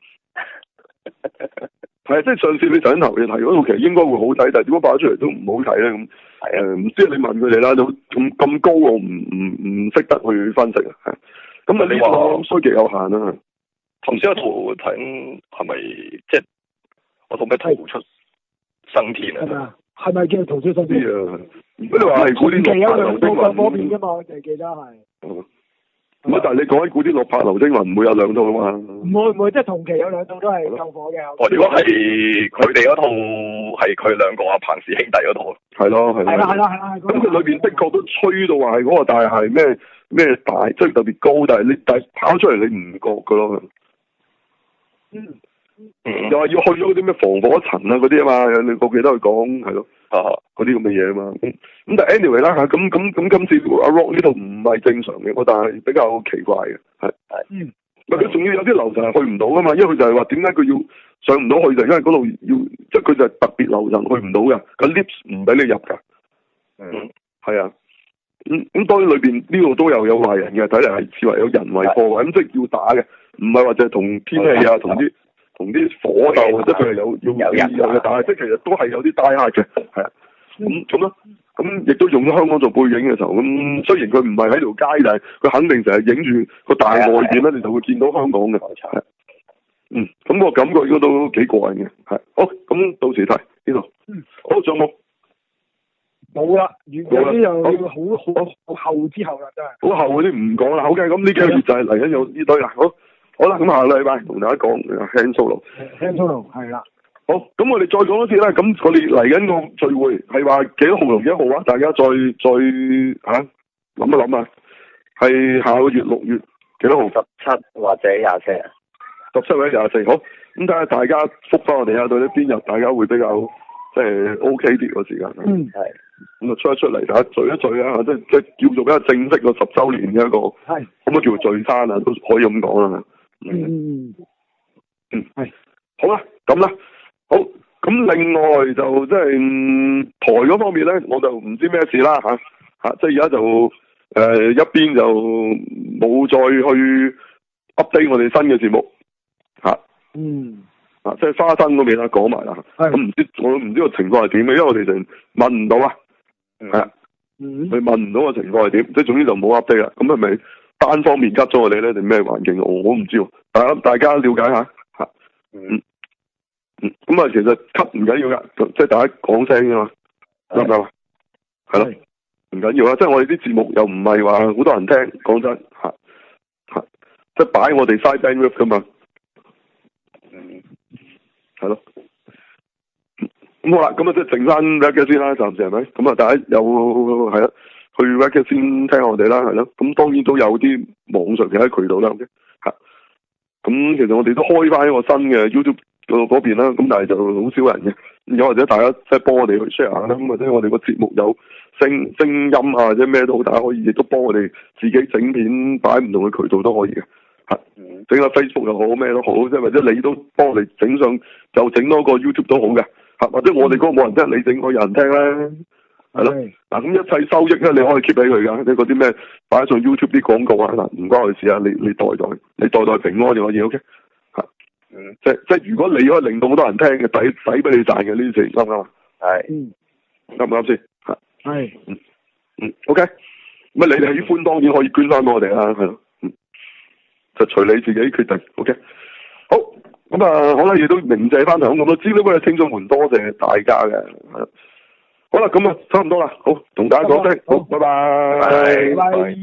係啊，即係上次你上頭你提嗰套劇應該會好睇，但係點解爆出嚟都唔好睇咧？咁唔知你問佢哋啦，都咁高我唔識得去分析啊。咁啊，呢個衰極有限啦。 頭先嗰套睇係咪即係我套咩逃出生天啊？ 係咪叫逃出生天啊？如果你話係古天樂拍劉青雲片㗎嘛，我淨係記得係。 但係你講起古天樂拍劉青雲唔會有兩套啊嘛？ 唔會，即係同期有兩套都係救火嘅。 如果係佢哋嗰套係佢兩個彭氏兄弟嗰套， 係咯。 係啦。 咁佢裏邊的確都吹到話係嗰個大廈咩大，即係特別高，但係跑出嚟你唔覺㗎咯。又話要去咗嗰啲咩防火層啊嗰啲啊嘛，你我記得佢講係咯，嗰啲咁嘅嘢啊嘛。咁但係 anyway 啦嚇，咁今次阿 Rock 呢度唔係正常嘅，但係比較奇怪嘅，係。佢仲要有啲樓層係去唔到噶嘛，因為佢就係話點解佢要上唔到去就因為嗰度要，即係佢就係特別樓層去唔到嘅，個 lift 唔俾你入㗎。係啊。咁當然裏邊呢度都有壞人嘅，睇嚟係視為有人為破壞，咁即係要打嘅，唔係話就係同天氣啊，同啲火鬥，或者佢係有嘅打，即係其實都係有啲 die hard 嘅，係啊。咁咯，咁亦都用咗香港做背景嘅時候，咁雖然佢唔係喺條街，但係佢肯定成日影住個大外邊咧，你就會見到香港嘅。咁個感覺應該都幾過癮嘅，係。好，咁到時睇呢度。好，仲有冇？ 冇啦，有啲又好後之後啦，真係。好後嗰啲唔講啦，好嘅，咁呢幾個月就係嚟緊有呢堆啦，好啦，咁下個禮拜同大家講 Han Solo 係啦。好，咁我哋再講多次啦，咁我哋嚟緊個聚會係話幾多號同幾多號啊？大家再諗一諗啊，係下個月6月幾多號 ？17或者24啊 ？17或者24，好，咁睇下大家覆翻我哋啊，到底邊日大家會比較即係 OK 啲個時間。 係。 咁啊出嚟，大家聚一聚啊，即係叫做比較正式個10週年嘅一個，係可唔可以叫做聚餐啊？都可以咁講啦。係。好啦，咁啦，好，咁另外就即係台嗰方面咧，我就唔知咩事啦吓，即係而家就一邊就冇再去 update 我哋新嘅節目吓。即係花生嗰邊啦，講埋啦。咁我唔知個情況係點嘅，因為我哋就問唔到啊。係啊。佢問唔到個情況係點，即係總之就冇 update 啦。咁係咪單方面 cut 咗我哋咧，定咩環境？我唔知喎。大家了解下吓。咁其實 cut 唔緊要噶，即係大家講聲啫嘛，啱唔啱啊？係咯，唔緊要啊。即係我哋啲節目又唔係話好多人聽，講真吓，即係擺我哋 side bandwidth 噶嘛。係咯，咁好啦，咁即係剩翻 Webcast 先啦，暫時係咪？咁大家有係啦，去 Webcast 先聽我哋啦，係咯。咁當然都有啲網上其他渠道啦，吓。咁其實我哋都開翻一個新嘅 YouTube 嗰邊啦，咁但係就好少人嘅。又或者大家即係幫我哋去 share 下啦，咁或者我哋個節目有聲音啊，或者咩都好，大家可以亦都幫我哋自己整片擺唔同嘅渠道都可以嘅。整下 Facebook 又好，咩都好，即係或者你都幫我哋整上，就整多個 YouTube 都好嘅，或者我哋嗰個冇人聽，你整個有人聽咧，係咯。嗱，咁一切收益咧，你可以 keep 俾佢噶，即係嗰啲咩擺上 YouTube 啲廣告啊，嗱，唔關我事啊，你代代平安就可以 OK。即係如果你可以令到好多人聽嘅，抵俾你賺嘅呢啲事，啱唔啱啊？係。啱唔啱先？係。OK。咁你哋喜歡當然可以捐翻俾我哋啦，係咯。就隨你自己決定 ，OK。好，咁好啦，亦都鳴謝翻咁多資料嘅聽眾們，多謝大家嘅。好啦，咁差唔多啦，好，同大家講聲，好，拜拜。